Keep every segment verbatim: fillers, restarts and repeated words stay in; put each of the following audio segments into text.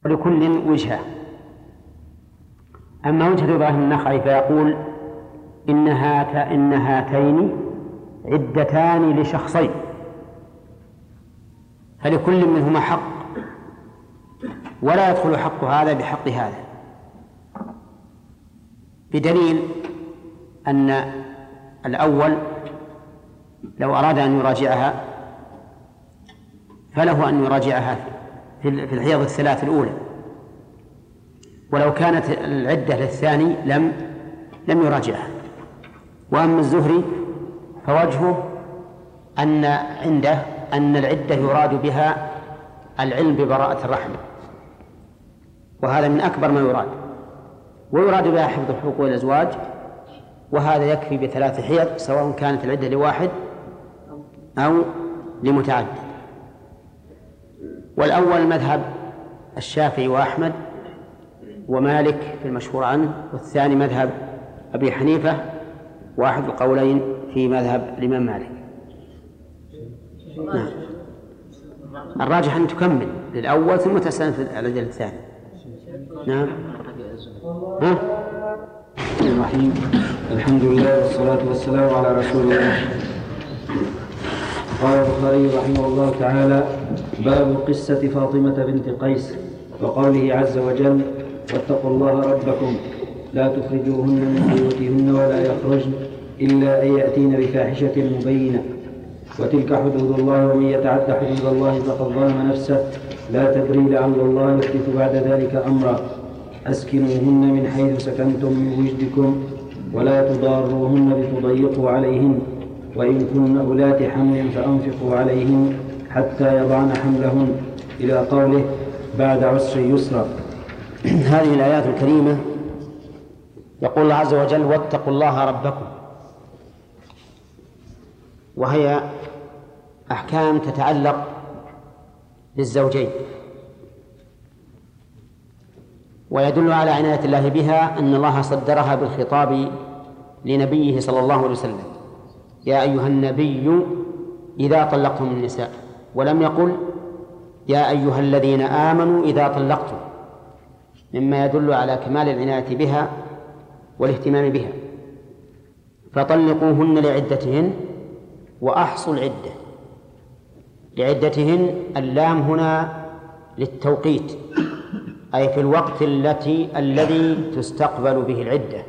ولكل وجهة. أما وجهة إبراهيم النخعي فيقول إن, هات إن هاتين عدتان لشخصين فلكل منهما حق ولا يدخل حق هذا بحق هذا، بدليل أن الأول لو أراد أن يراجعها فله أن يراجعها في الحيض الثلاث الأولى، ولو كانت العدة للثاني لم لم يراجعها. وأما الزهري فوجهه أن عنده أن العدة يراد بها العلم ببراءة الرحم، وهذا من أكبر ما يراد، ويراد بها حفظ حقوق الأزواج، وهذا يكفي بثلاث حيض سواء كانت العدة لواحد أو لمتعدد. والأول مذهب الشافعي وأحمد ومالك في المشهور عنه، والثاني مذهب أبي حنيفة واحد القولين في مذهب الإمام مالك. نعم. الراجح أن تكمل للأول ثم تستأنف العدة الثاني. نعم. ها؟ الرحيم. الحمد لله والصلاة والسلام على رسول الله. قال البخاري رحمه الله تعالى: باب قصة فاطمة بنت قيس وقوله عز وجل: واتقوا الله ربكم لا تخرجوهن من بيوتهن ولا يخرجن إلا أن يأتين بفاحشة مبينة وتلك حدود الله ومن يتعد حدود الله فقد ظلم نفسه لا تدري لعل الله يحدث بعد ذلك أمرا أسكنوهن من حيث سكنتم من وجدكم ولا تضاروهن لتضيقوا عليهن وإن كن أولات حمل فأنفقوا عليهن حتى يضعن حملهن إلى قوله بعد عسر يسرا. هذه الآيات الكريمة يقول الله عز وجل: واتقوا الله ربكم، وهي أحكام تتعلق بالزوجين، ويدل على عناية الله بها أن الله صدرها بالخطاب لنبيه صلى الله عليه وسلم: يا أيها النبي إذا طلقتم النساء، ولم يقل يا أيها الذين آمنوا إذا طلقتم، مما يدل على كمال العناية بها والاهتمام بها. فطلقوهن لعدتهن وأحصوا العدة. لعدتهن اللام هنا للتوقيت، أي في الوقت التي الذي تستقبل به العدة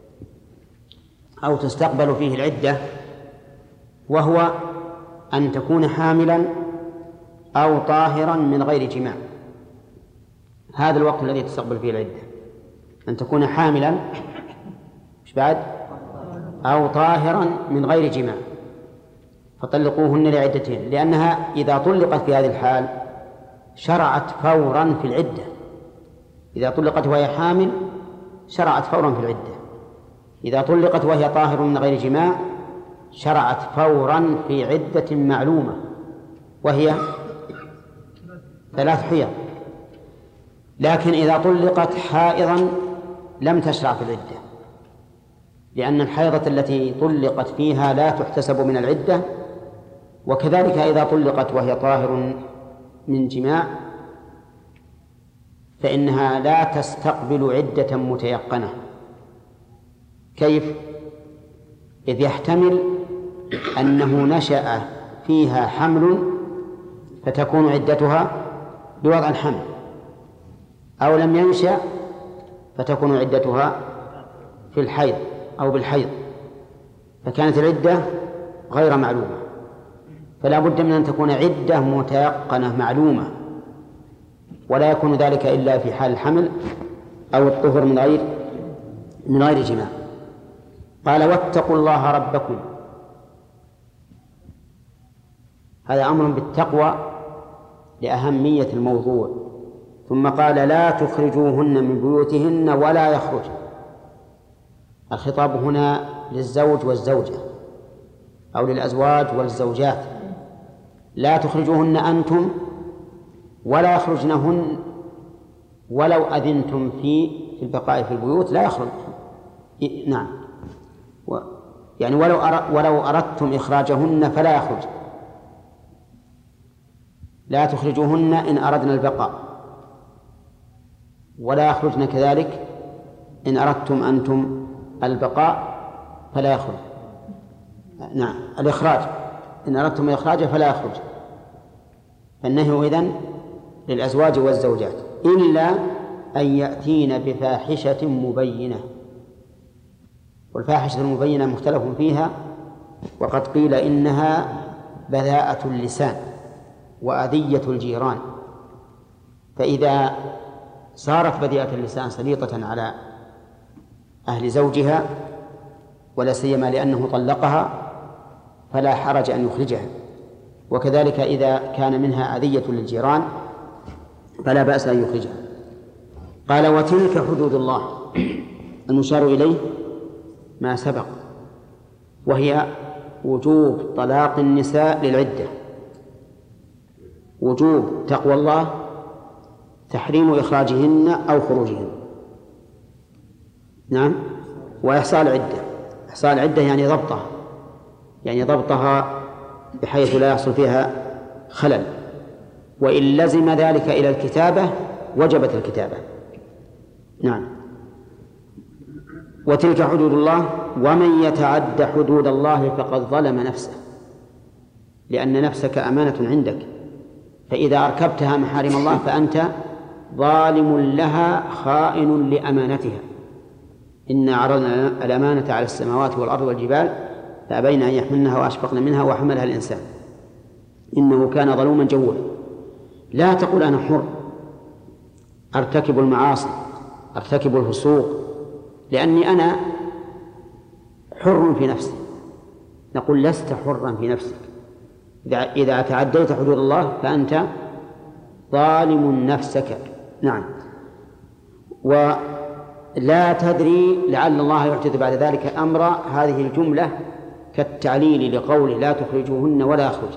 أو تستقبل فيه العدة، وهو أن تكون حاملا أو طاهرا من غير جماع. هذا الوقت الذي تستقبل فيه العدة، أن تكون حاملا مش بعد أو طاهرا من غير جماع. فطلقوهن لعدتهن، لأنها إذا طلقت في هذه الحال شرعت فورا في العدة. إذا طلقت وهي حامل شرعت فورا في العدة، إذا طلقت وهي طاهر من غير جماع شرعت فورا في عدة معلومة وهي ثلاث حيض. لكن إذا طلقت حائضا لم تشرع في العدة، لأن الحيضة التي طلقت فيها لا تحتسب من العدة، وكذلك إذا طلقت وهي طاهر من جماع فإنها لا تستقبل عدة متيقنة. كيف؟ إذ يحتمل أنه نشأ فيها حمل فتكون عدتها بوضع الحمل، أو لم ينشأ فتكون عدتها في الحيض أو بالحيض، فكانت العدة غير معلومة. فلا بد من أن تكون عدة متيقنة معلومة، ولا يكون ذلك إلا في حال الحمل أو الطهر من غير من غير جماع. قال: واتقوا الله ربكم، هذا أمر بالتقوى لأهمية الموضوع. ثم قال: لا تخرجوهن من بيوتهن ولا يخرجن. الخطاب هنا للزوج والزوجة أو للأزواج والزوجات. لا تخرجوهن أنتم ولا يخرجنهن ولو أذنتم في في البقاء في البيوت لا يخرج. نعم، و يعني ولو أر... ولو أردتم إخراجهن فلا يخرج. لا تخرجوهن إن أردنا البقاء، ولا يخرجن كذلك إن أردتم أنتم البقاء فلا يخرج. نعم الإخراج، إن أردتم الإخراج فلا يخرج. فالنهي إذن للأزواج والزوجات إلا أن يأتين بفاحشة مبينة. والفاحشة المبينة مختلف فيها، وقد قيل إنها بذاءة اللسان وأذية الجيران. فإذا صارت بذيئة اللسان سليطة على أهل زوجها ولا سيما لأنه طلقها فلا حرج أن يخرجها. وكذلك إذا كان منها أذية للجيران فلا بأس أن يخرجها. قال وتلك حدود الله، المشار إليه ما سبق، وهي وجوب طلاق النساء للعدة، وجوب تقوى الله، تحريم إخراجهن أو خروجهن. نعم، وإحصاء العدة. إحصاء العدة يعني ضبطها، يعني ضبطها بحيث لا يحصل فيها خلل، وإن لزم ذلك إلى الكتابة وجبت الكتابة. نعم. وتلك حدود الله ومن يتعد حدود الله فقد ظلم نفسه، لأن نفسك أمانة عندك، فإذا أركبتها محارم الله فأنت ظالم لها خائن لأمانتها. إنا عرضنا الأمانة على السماوات والأرض والجبال فأبين أن يحملنها وأشفقن منها وحملها الإنسان إنه كان ظلوما جهولا. لا تقول أنا حر أرتكب المعاصي أرتكب الفسوق لأني أنا حر في نفسي. نقول لست حرا في نفسك، إذا تعديت حدود الله فأنت ظالم نفسك. نعم. ولا تدري لعل الله يحدث بعد ذلك أمر، هذه الجملة كالتعليل لقوله لا تخرجوهن ولا يخرج،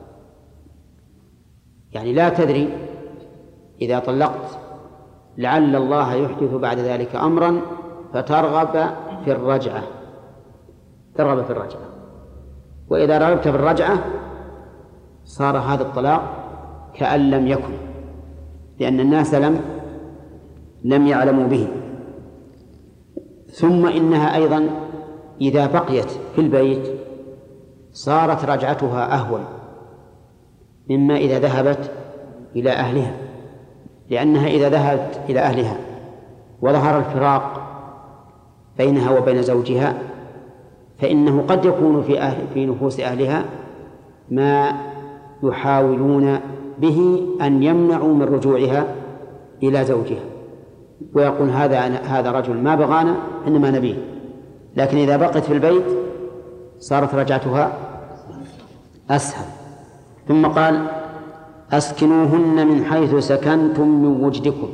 يعني لا تدري إذا طلقت لعل الله يحدث بعد ذلك أمرا فترغب في الرجعة ترغب في الرجعة وإذا رغبت في الرجعة صار هذا الطلاق كأن لم يكن، لأن الناس لم لم يعلموا به. ثم إنها أيضا إذا بقيت في البيت صارت رجعتها أهون مما إذا ذهبت إلى أهلها، لأنها إذا ذهبت إلى أهلها وظهر الفراق بينها وبين زوجها فإنه قد يكون في, أهل في نفوس أهلها ما يحاولون به أن يمنعوا من رجوعها إلى زوجها، ويقول هذا هذا رجل ما بغانا إنما نبيه. لكن إذا بقت في البيت صارت رجعتها أسهل. ثم قال أسكنوهن من حيث سكنتم من وجدكم.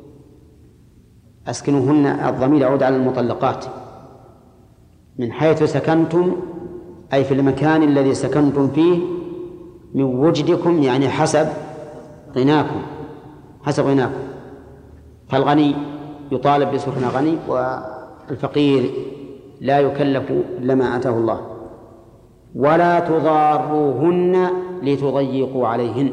أسكنوهن الضمير يعود على المطلقات. من حيث سكنتم أي في المكان الذي سكنتم فيه، من وجدكم يعني حسب غناكم حسب غناكم. فالغني يطالب بسكن غني والفقير لا يكلف إلا ما آتاه الله. ولا تضاروهن لتضيقوا عليهن.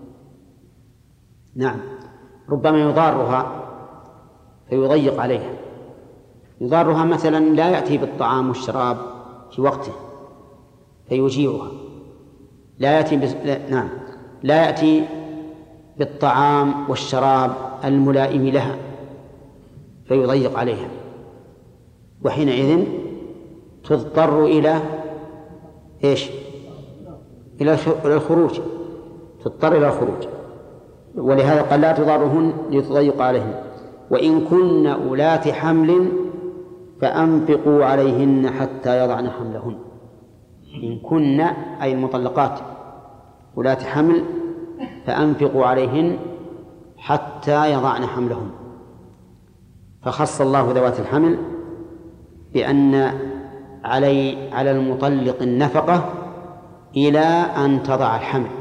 نعم، ربما يضارها فيضيق عليها. يضارها مثلا لا يأتي بالطعام والشراب في وقته فيجيعها، لا يأتي بس... لا... نعم لا يأتي بالطعام والشراب الملائم لها فيضيق عليها، وحينئذ تضطر إلى إيش؟ إلى الخروج، تضطر إلى الخروج. ولهذا قال لا تضارهن لتضيق عليهن. وإن كن أولات حمل فأنفقوا عليهن حتى يضعن حملهن. إن كن أي المطلقات أولات حمل فأنفقوا عليهن حتى يضعن حملهن. فخص الله ذوات الحمل بأن علي على المطلق النفقة إلى أن تضع الحمل.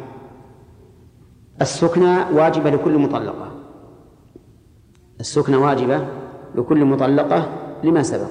السكنى واجبة لكل مطلقة، السكنى واجبة لكل مطلقة لما سبق.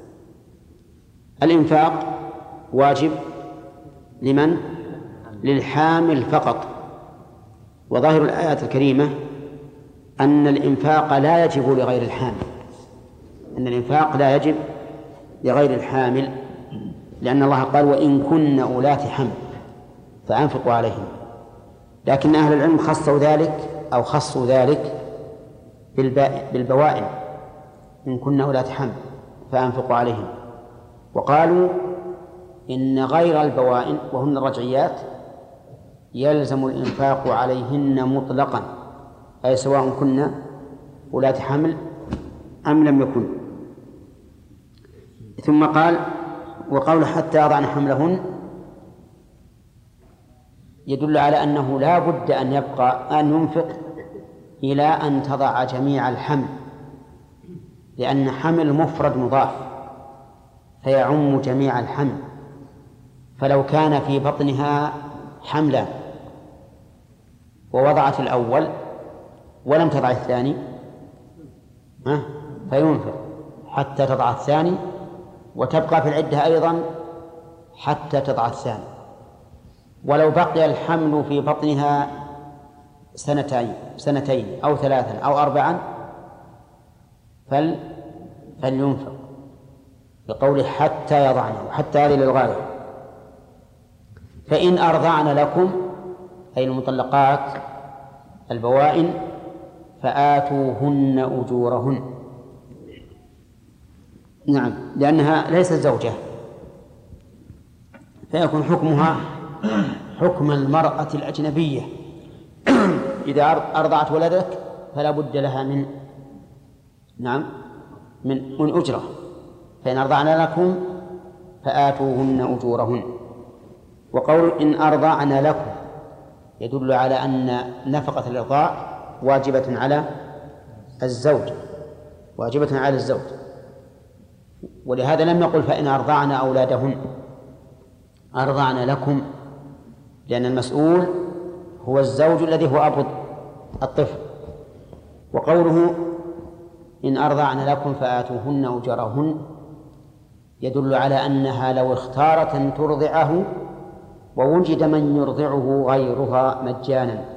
الإنفاق واجب لمن؟ للحامل فقط. وظاهر الآيات الكريمة أن الإنفاق لا يجب لغير الحامل، أن الإنفاق لا يجب لغير الحامل، لأن الله قال وإن كن أولات حمل فأنفقوا عليهم. لكن أهل العلم خصوا ذلك أو خصوا ذلك بالبوائن، إن كن أولات حمل فأنفقوا عليهم، وقالوا إن غير البوائن وهن الرجعيات يلزم الإنفاق عليهن مطلقا، أي سواء كن أولات حمل أم لم يكن. ثم قال وقول حتى يضعن حملهن يدل على أنه لا بد أن يبقى أن ينفق إلى أن تضع جميع الحمل، لأن حمل مفرد مضاف فيعم جميع الحمل. فلو كان في بطنها حملان ووضعت الأول ولم تضع الثاني فينفق حتى تضع الثاني، وتبقى في العدة أيضا حتى تضع الثاني. ولو بقي الحمل في بطنها سنتين سنتين أو ثلاثا أو أربعا فل فلينفق بقوله حتى يضعنه، حتى هذه للغاية. فإن أرضعن لكم أي المطلقات البوائن فآتوهن أجورهن. نعم، لأنها ليست زوجة فيكون حكمها حكم المرأة الأجنبية. إذا أرضعت ولدك فلا بد لها من نعم من من أجرة. فإن أرضعن لكم فآتوهن أجورهن. وقول إن أرضعن لكم يدل على أن نفقة الإرضاع واجبة على الزوج واجبة على الزوج، ولهذا لم يقل فإن أرضعن أولادهن، أرضعن لكم، لأن المسؤول هو الزوج الذي هو أبو الطفل. وقوله إن أرضعن لكم فآتوهن أجورهن يدل على أنها لو اختارت أن ترضعه ووجد من يرضعه غيرها مجانا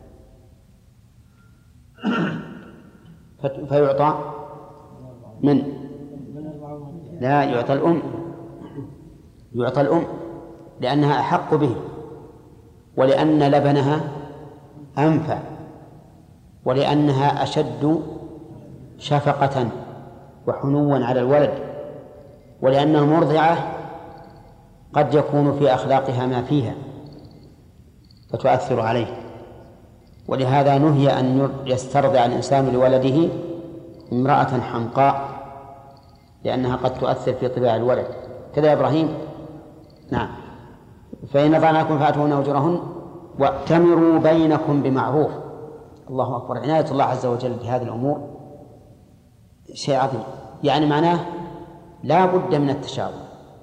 فيعطى من لا يعطى الأم يعطى الأم لأنها أحق به، ولأن لبنها أنفع، ولأنها أشد شفقة وحنوا على الولد، ولأن المرضعة قد يكون في أخلاقها ما فيها فتؤثر عليه. ولهذا نهي أن يسترضع الإنسان لولده امرأة حمقاء، لأنها قد تؤثر في طباع الولد. كذا يا إبراهيم؟ نعم. فإن أرضعنكم فآتوهن أجورهن وأتمروا بينكم بمعروف. الله أكبر، عناية الله عز وجل بهذه الأمور شيء عظيم. يعني معناه لا بد من التشاور،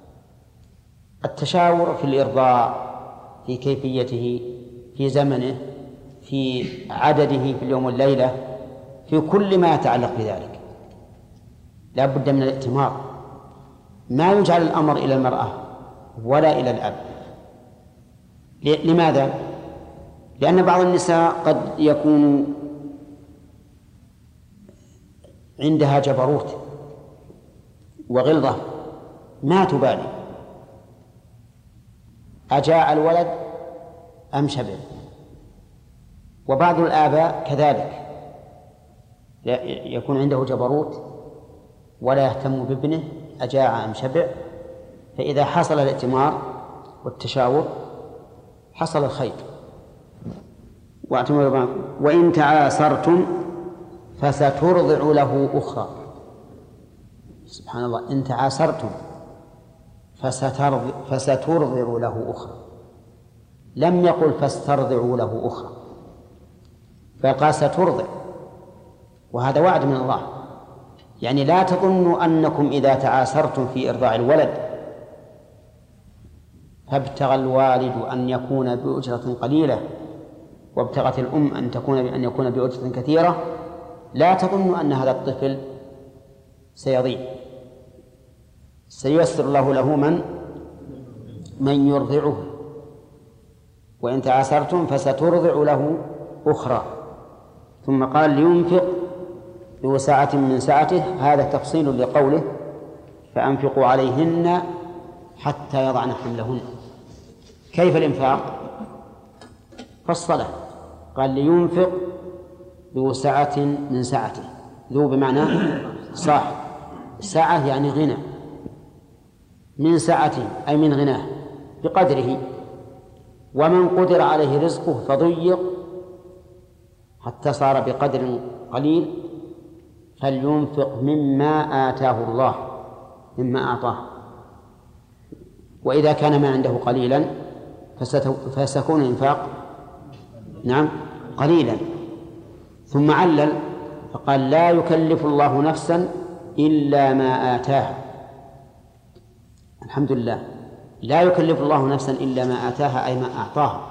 التشاور في الإرضاع، في كيفيته، في زمنه، في عدده في اليوم والليلة، في كل ما يتعلق بذلك لا بد من الائتمار. ما يجعل الأمر إلى المرأة ولا إلى الأب. لماذا؟ لأن بعض النساء قد يكون عندها جبروت وغلظة ما تبالي أجاع الولد أم شبع. وبعض الآباء كذلك يكون عنده جبروت ولا يهتم بابنه أجاع أم شبع، فإذا حصل الائتمار والتشاور حصل الخير. وإن تعاسرتم فسترضع له أخرى. سبحان الله، إن تعاسرتم فسترضع, فسترضع له أخرى، لم يقل فاسترضعوا له أخرى، فقال سترضع، وهذا وعد من الله. يعني لا تظنوا أنكم إذا تعاسرتم في إرضاع الولد فابتغى الوالد أن يكون بأجرة قليلة وابتغت الأم أن تكون أن يكون بأجرة كثيرة، لا تظنوا أن هذا الطفل سيضيع، سييسر الله له من من يرضعه. وإن تعاسرتم فسترضع له أخرى. ثم قال لينفق ذو سعة من سعته، هذا تفصيل لقوله فأنفقوا عليهن حتى يضعن حملهن. كيف الإنفاق؟ فصله، قال لينفق ذو سعة من سعته، ذو بمعنى صاحب، سعة يعني غنى، من سعته أي من غناه بقدره، ومن قدر عليه رزقه فضيق حتى صار بقدر قليل فلينفق مما آتاه الله، مما أعطاه. وإذا كان ما عنده قليلا فسيكون الإنفاق نعم قليلا. ثم علل فقال لا يكلف الله نفسا إلا ما آتاها. الحمد لله، لا يكلف الله نفسا إلا ما آتاها أي ما أعطاها،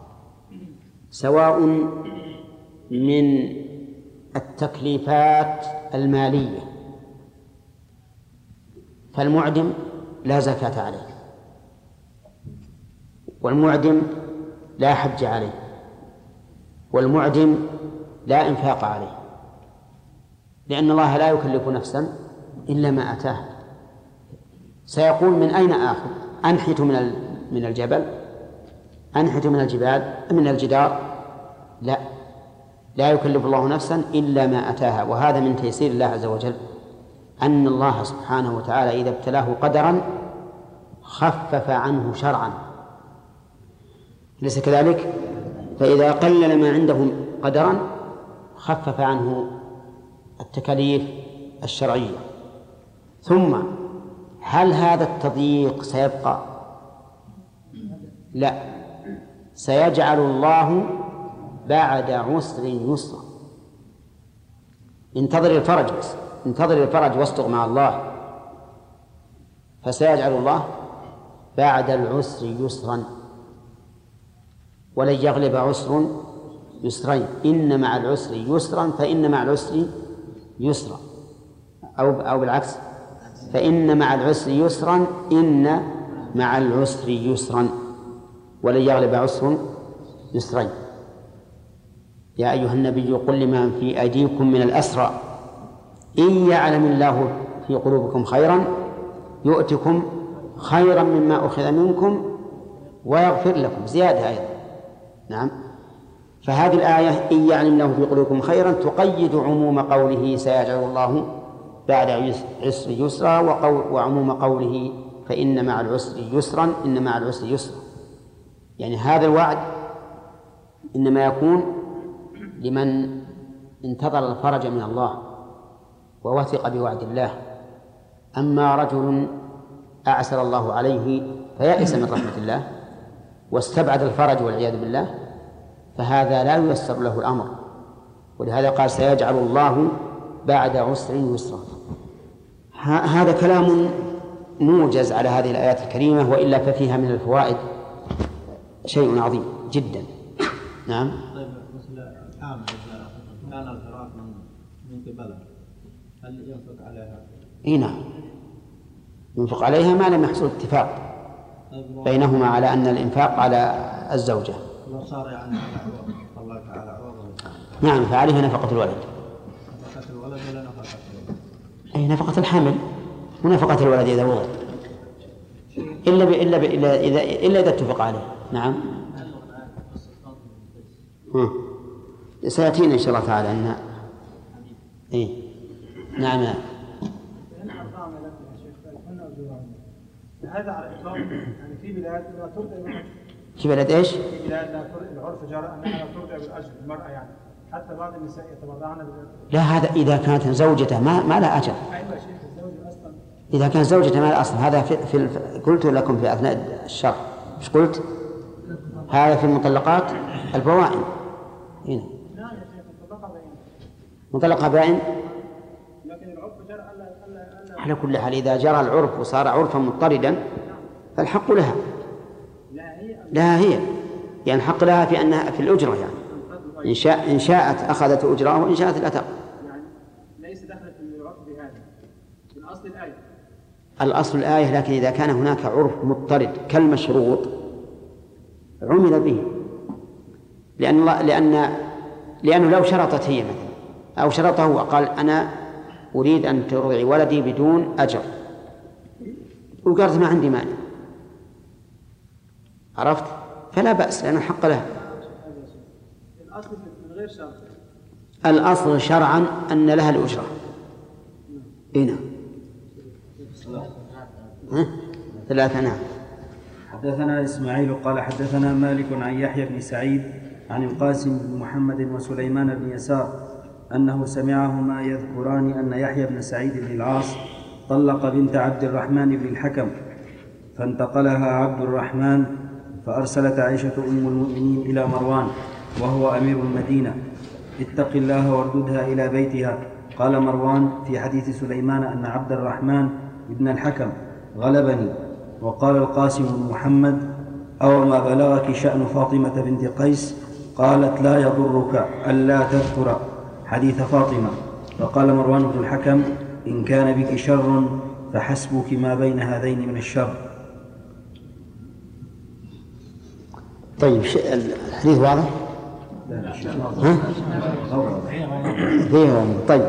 سواء من التكليفات المالية، فالمعدم لا زكاة عليه، والمعدم لا حج عليه، والمعدم لا إنفاق عليه، لأن الله لا يكلف نفسا إلا ما آتاها. سيقول من أين آخذ؟ أنحت من من الجبل، أنحت من الجبال، من الجدار؟ لا، لا يكلف الله نفسا إلا ما أتاها. وهذا من تيسير الله عز وجل، أن الله سبحانه وتعالى إذا ابتلاه قدرا خفف عنه شرعا، ليس كذلك؟ فإذا قلل ما عنده قدرا خفف عنه التكاليف الشرعية. ثم هل هذا التضييق سيبقى؟ لا، سيجعل الله بعد عسر يسرا. انتظر الفرج بس، انتظر الفرج واصدق مع الله، فسيجعل الله بعد العسر يسرا، ولن يغلب عسر يسرين، إن مع العسر يسرا فإن مع العسر يسرا، أو أو بالعكس، فإن مع العسر يسرا إن مع العسر يسرا، ولن يغلب عسر يسرين. يا أيها النبي قل لمن في أيديكم من الأسرى إن يعلم الله في قلوبكم خيرا يؤتكم خيرا مما أخذ منكم ويغفر لكم، زيادة أيضا. نعم، فهذه الآية إن يعلم له في قلوبكم خيرا تقيد عموم قوله سيجعل الله بعد عسر يسرا، وعموم قوله فإن مع العسر يسرا إن مع العسر يسرا. يعني هذا الوعد إنما يكون لمن انتظر الفرج من الله ووثق بوعد الله. أما رجل أعسر الله عليه فيأس من رحمة الله واستبعد الفرج والعياذ بالله، فهذا لا ييسر له الأمر، ولهذا قال سيجعل الله بعد عسر يسرا. هذا كلام موجز على هذه الآيات الكريمة، وإلا ففيها من الفوائد شيء عظيم جدا. نعم. طيب مثل الحامل إذا كان الفراق من من قبله هل ينفق عليها؟ إيه نعم، ينفق عليها ما لم يحصل اتفاق بينهما على أن الإنفاق على الزوجة. لو صار يعني الله تعالى عوضه. نعم، فعليها نفقة الولد. نفقة الولد ولا نفقة الولد؟ أي نفقة الحمل ونفقة الولد إذا وضع، إلا ب... إلا ب... إلا إذا إلا إذا اتفق عليه. نعم. ها. سيأتينا إن شاء الله تعالى أن إيه نعم. هذا على إطلاق يعني في بلاد لا ترضع بالأجر. في بلاد إيش؟ في بلاد لا ترضع، العرف جرى أنها لا ترضع بالأجر المرأة، يعني حتى بعض النساء يتبرعن بالأجر. لا، هذا إذا كانت زوجته ما ما لا أجر. أيوة يا شيخ، الزوج أصلا إذا كان زوجته ما لا أصل. هذا في, في الف... قلت لكم في أثناء الشرح، مش قلت هذا في المطلقات البوائن. هنا لا يا شيخ، مطلقة بين مطلقة بائن، لكن العرف جرى ألا ألا ألا على كل حال إذا جرى العرف وصار عرفا مضطردا فالحق لها. لا هي لها هي، يعني الحق لها في أنها في الأجرة، يعني إن شاء إن شاءت أخذت أجرها وإن شاءت لا تأخذ. يعني ليس دخلت في العرف بهذا من أصل الآية. الأصل الآية، لكن إذا كان هناك عرف مضطرد كالمشروط عمل به، لأن الله لأن لأنه لو شرطت هي مثلا أو شرطه هو قال أنا أريد أن ترضعي ولدي بدون أجر، وقالت ما عندي مانع، عرفت؟ فلا بأس لأنه حق له. الأصل من غير شرط. الأصل شرعا أن لها الأجرة. هنا ثلاثة. نعم. حدثنا إسماعيل قال حدثنا مالك عن يحيى بن سعيد عن القاسم بن محمد وسليمان بن يسار أنه سمعهما يذكران أن يحيى بن سعيد بن العاص طلق بنت عبد الرحمن بن الحكم، فانتقلها عبد الرحمن، فأرسلت عائشة أم المؤمنين إلى مروان وهو أمير المدينة: اتق الله وارددها إلى بيتها. قال مروان في حديث سليمان أن عبد الرحمن بن الحكم غلبني. وقال القاسم بن محمد: أو ما بلغك شأن فاطمة بنت قيس؟ قالت: لا يضرك ألا تذكر حديث فاطمة. فقال مروان بن الحكم: إن كان بك شر فحسبك ما بين هذين من الشر. طيب الحديث واضح؟ ها؟ طيب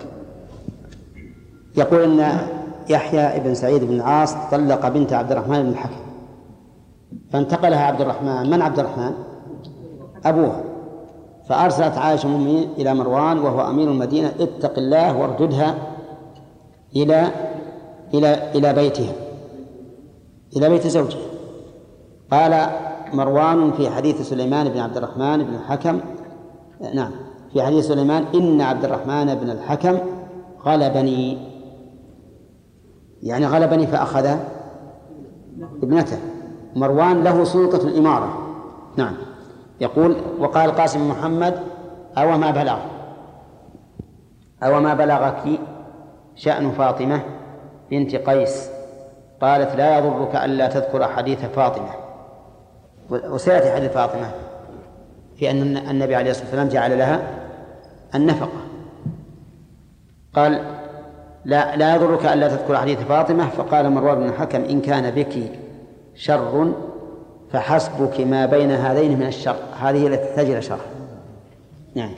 يقول أن يحيى بن سعيد بن العاص طلق بنت عبد الرحمن بن الحكم، فانتقلها عبد الرحمن. من عبد الرحمن؟ أبوها. فأرسلت عائشة أم المؤمنين إلى مروان وهو أمير المدينة: اتق الله وارددها إلى إلى إلى بيتها، إلى بيت زوجها. قال مروان في حديث سليمان بن عبد الرحمن بن الحكم، نعم في حديث سليمان: إن عبد الرحمن بن الحكم غلبني، يعني غلبني فأخذ ابنته. مروان له سلطة الإمارة. نعم. يقول: وقال القاسم محمد: أو ما بلغ أو ما بلغك شأن فاطمة بنت قيس؟ قالت: لا يضرك ألا تذكر حديث فاطمة. وسيأتي حديث فاطمة في أن النبي عليه الصلاة والسلام جعل لها النفقة. قال: لا لا يضرك ألا تذكر حديث فاطمة. فقال مروان بن الحكم: إن كان بك شر فحسبك ما بين هذين من الشر. هذه التي تحتاج شر. نعم.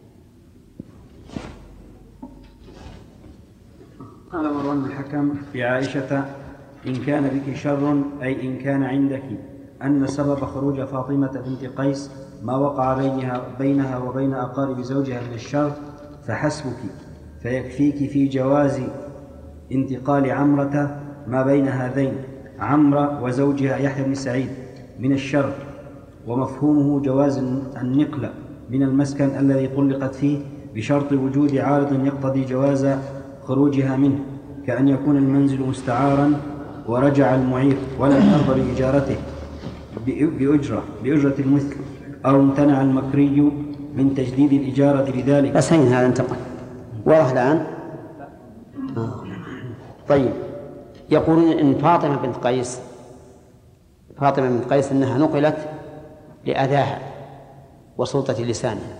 قال مروان بن الحكم في عائشة: إن كان بك شر، أي إن كان عندك أن سبب خروج فاطمة بنت قيس ما وقع بينها, بينها وبين أقارب زوجها من الشر، فحسبك، فيكفيك في جواز انتقال عمرة ما بين هذين، عمرة وزوجها يحيى بن سعيد، من الشر. ومفهومه جواز النقل من المسكن الذي طلقت فيه بشرط وجود عارض يقتضي جواز خروجها منه، كأن يكون المنزل مستعارا ورجع المعير ولم يرضى بإجارته بأجرة بأجرة المثل، أو امتنع المكري من تجديد الإجارة لذلك. بس هين هذا انتقل واضح الآن. آه. طيب يقولون إن فاطمة بنت قيس فاطمة بنت قيس أنها نقلت لأذاها وسلطة لسانها،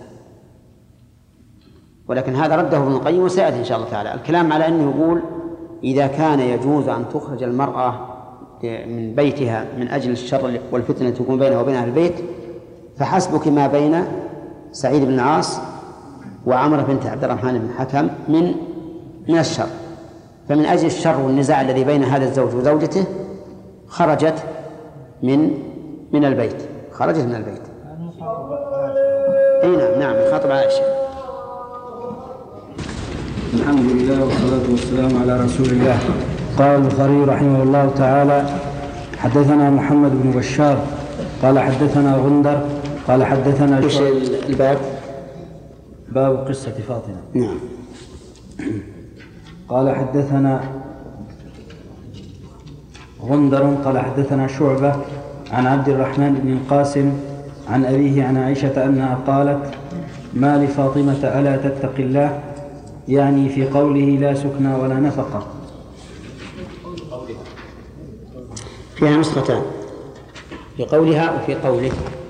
ولكن هذا رده ابن القيم وسيأتي إن شاء الله تعالى الكلام على أنه يقول: إذا كان يجوز أن تخرج المرأة من بيتها من أجل الشر والفتنة تكون بينها وبين أهل البيت، فحسبك ما بين سعيد بن العاص وعمرة بنت عبد الرحمن بن الحكم من من الشر. فمن أجل الشر والنزاع الذي بين هذا الزوج وزوجته خرجت من من البيت خرجت من البيت. أي نعم نعم خاطب عائشة. الحمد لله والصلاة والسلام على رسول الله. قال البخاري رحمه الله تعالى: حدثنا محمد بن بشار قال حدثنا غندر قال حدثنا وش الباب؟ باب قصة فاطمة. نعم. قال حدثنا غندر قال حدثنا شعبة عن عبد الرحمن بن القاسم عن أبيه عن عائشة أنها قالت: ما لفاطمة ألا تتق الله، يعني في قوله لا سكنى ولا نفقة. فيها نسختان، في قولها وفي قوله.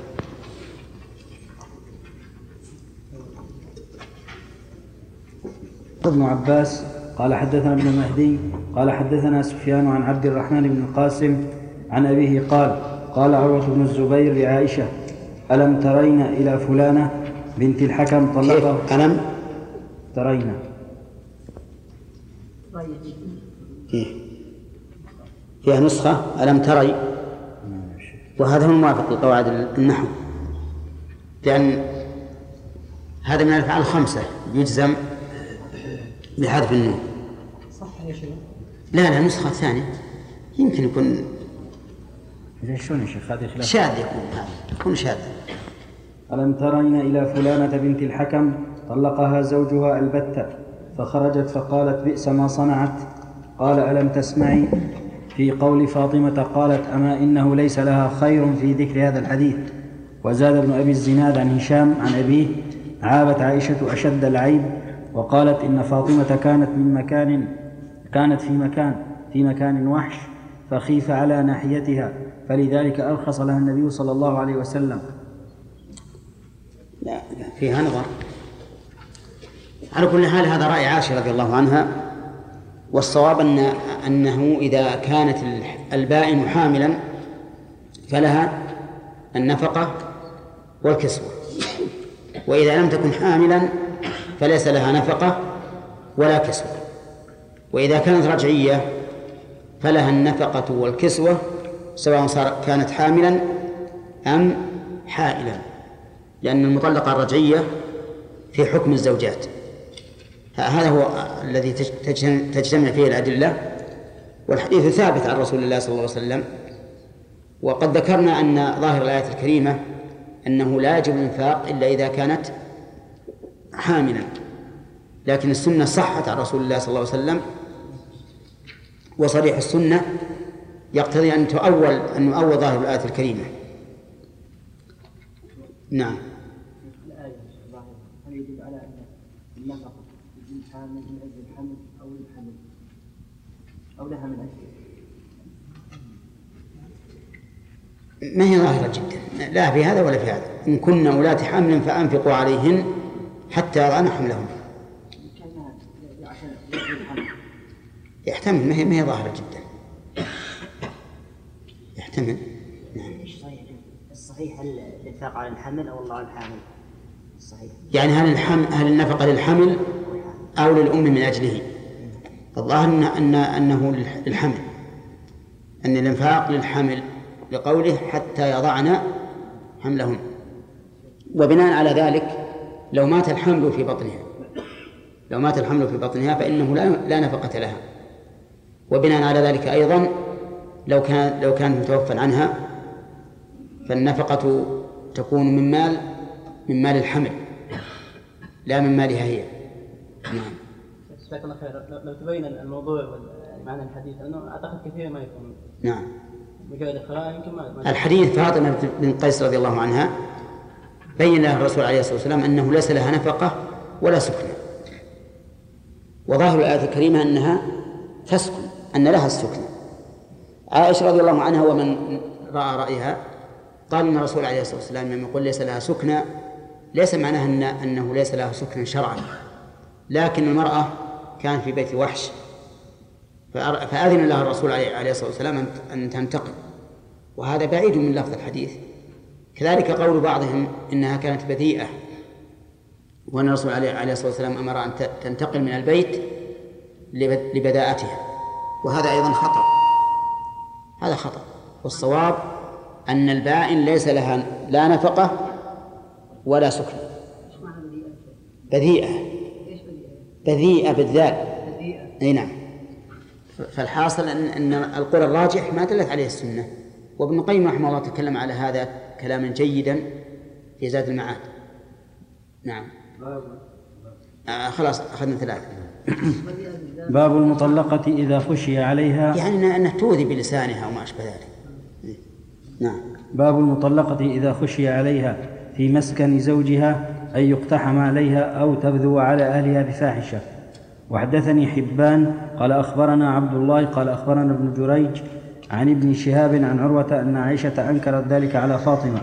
ابن عباس قال حدثنا ابن مهدي قال حدثنا سفيان عن عبد الرحمن بن القاسم عن أبيه قال: قال عروة بن الزبير لعائشة: ألم ترين إلى فلانة؟ بنت الحكم طلقها. ألم ترين فيه فيها نسخة ألم تري، وهذا هو الموافق لقواعد النحو، لأن هذا من الأفعال الخمسة يجزم بحذف النون. صح يا شيخ؟ لا لا نسخة ثانية يمكن يكون شلون يا شيخ هذه خلاف شاذ، يكون هذا يكون شاذ. ألم ترين إلى فلانة بنت الحكم طلقها زوجها البتة فخرجت فقالت بئس ما صنعت. قال ألم تسمعي في قول فاطمة قالت أما إنه ليس لها خير في ذكر هذا الحديث. وزاد ابن أبي الزناد عن هشام عن أبيه عابت عائشة أشد العيب وقالت إن فاطمة كانت من مكان كانت في مكان في مكان وحش فخيف على ناحيتها فلذلك أرخص لها النبي صلى الله عليه وسلم. لا فيها نظر. على كل حال هذا رأي عائشة رضي الله عنها، والصواب أن أنه إذا كانت البائن حاملا فلها النفقة والكسوة، وإذا لم تكن حاملا فليس لها نفقة ولا كسوة، وإذا كانت رجعية فلها النفقة والكسوة سواء صار كانت حاملا أم حائلا، لأن المطلقة الرجعية في حكم الزوجات. هذا هو الذي تجتمع فيه الأدلة، والحديث ثابت عن رسول الله صلى الله عليه وسلم. وقد ذكرنا أن ظاهر الآية الكريمة أنه لا يجب الإنفاق إلا إذا كانت حاملا، لكن السنة صحت عن رسول الله صلى الله عليه وسلم، وصريح السنة يقتضي أن تؤول أن نؤول ظاهر الآية الكريمة. نعم. الآية هل يجب على أن النفقة الحامل من أجل الحمل أو الحمل أو لها من أجل؟ ما هي ظاهرة جدا، لا في هذا ولا في هذا. إن كن أولات حمل فأنفقوا عليهن حتى يضعن حملهن. يحتمل، ما هي ما هي ظاهرة جدا، يحتمل. ايش صحيح الصحيح الانفاق على الحمل او الله على الحامل؟ الصحيح يعني هل الحمل هل النفقة للحمل أو للأم من أجله؟ الظاهر أن أن أنه للحمل، أن الإنفاق للحمل لقوله حتى يضعن حملهن. وبناء على ذلك لو مات الحمل في بطنها لو مات الحمل في بطنها فإنه لا لا نفقة لها. وبناء على ذلك أيضا لو كان لو كان متوفى عنها فالنفقة تكون من مال من مال الحمل لا من مالها هي. نعم. جزاك الله خير. لو تبين الموضوع ومعنى الحديث أنه أعتقد كثير ما يكون. نعم. بقول القراءة يمكن ما. الحديث فاطمة بن قيس رضي الله عنها بين لها الرسول عليه الصلاة والسلام أنه ليس لها نفقة ولا سكنة، وظاهر الآية الكريمة أنها تسكن، أن لها السكن. عائشة رضي الله عنها ومن رأى رأيها قال أن الرسول عليه الصلاة والسلام لما يقول ليس لها سكنة ليس معناه أن أنه ليس لها سكن شرعا، لكن المرأة كان في بيت وحش فأذن لها الرسول عليه الصلاة والسلام أن تنتقل، وهذا بعيد من لفظ الحديث. كذلك قول بعضهم إنها كانت بذيئة وأن الرسول عليه الصلاة والسلام أمر أن تنتقل من البيت لبذاءتها، وهذا أيضا خطأ. هذا خطأ، والصواب أن البائن ليس لها لا نفقة ولا سكن. بذيئة بذيئة بالذال. أي نعم. فالحاصل أن, أن القول الراجح ما دلت عليه السنة، وابن القيم رحمه الله تكلم على هذا كلاما جيدا في زاد المعاد. نعم. آه خلاص أخذنا ثلاثة. باب المطلقة إذا خشي عليها، يعني أنها تؤذي بلسانها وما أشبه ذلك. نعم. باب المطلقة إذا خشي عليها في مسكن زوجها أن يقتحم عليها أو تبذو على أهلها بفاحشة. وحدثني حبان قال أخبرنا عبد الله قال أخبرنا ابن جريج عن ابن شهاب عن عروة أن عائشة أنكرت ذلك على فاطمة.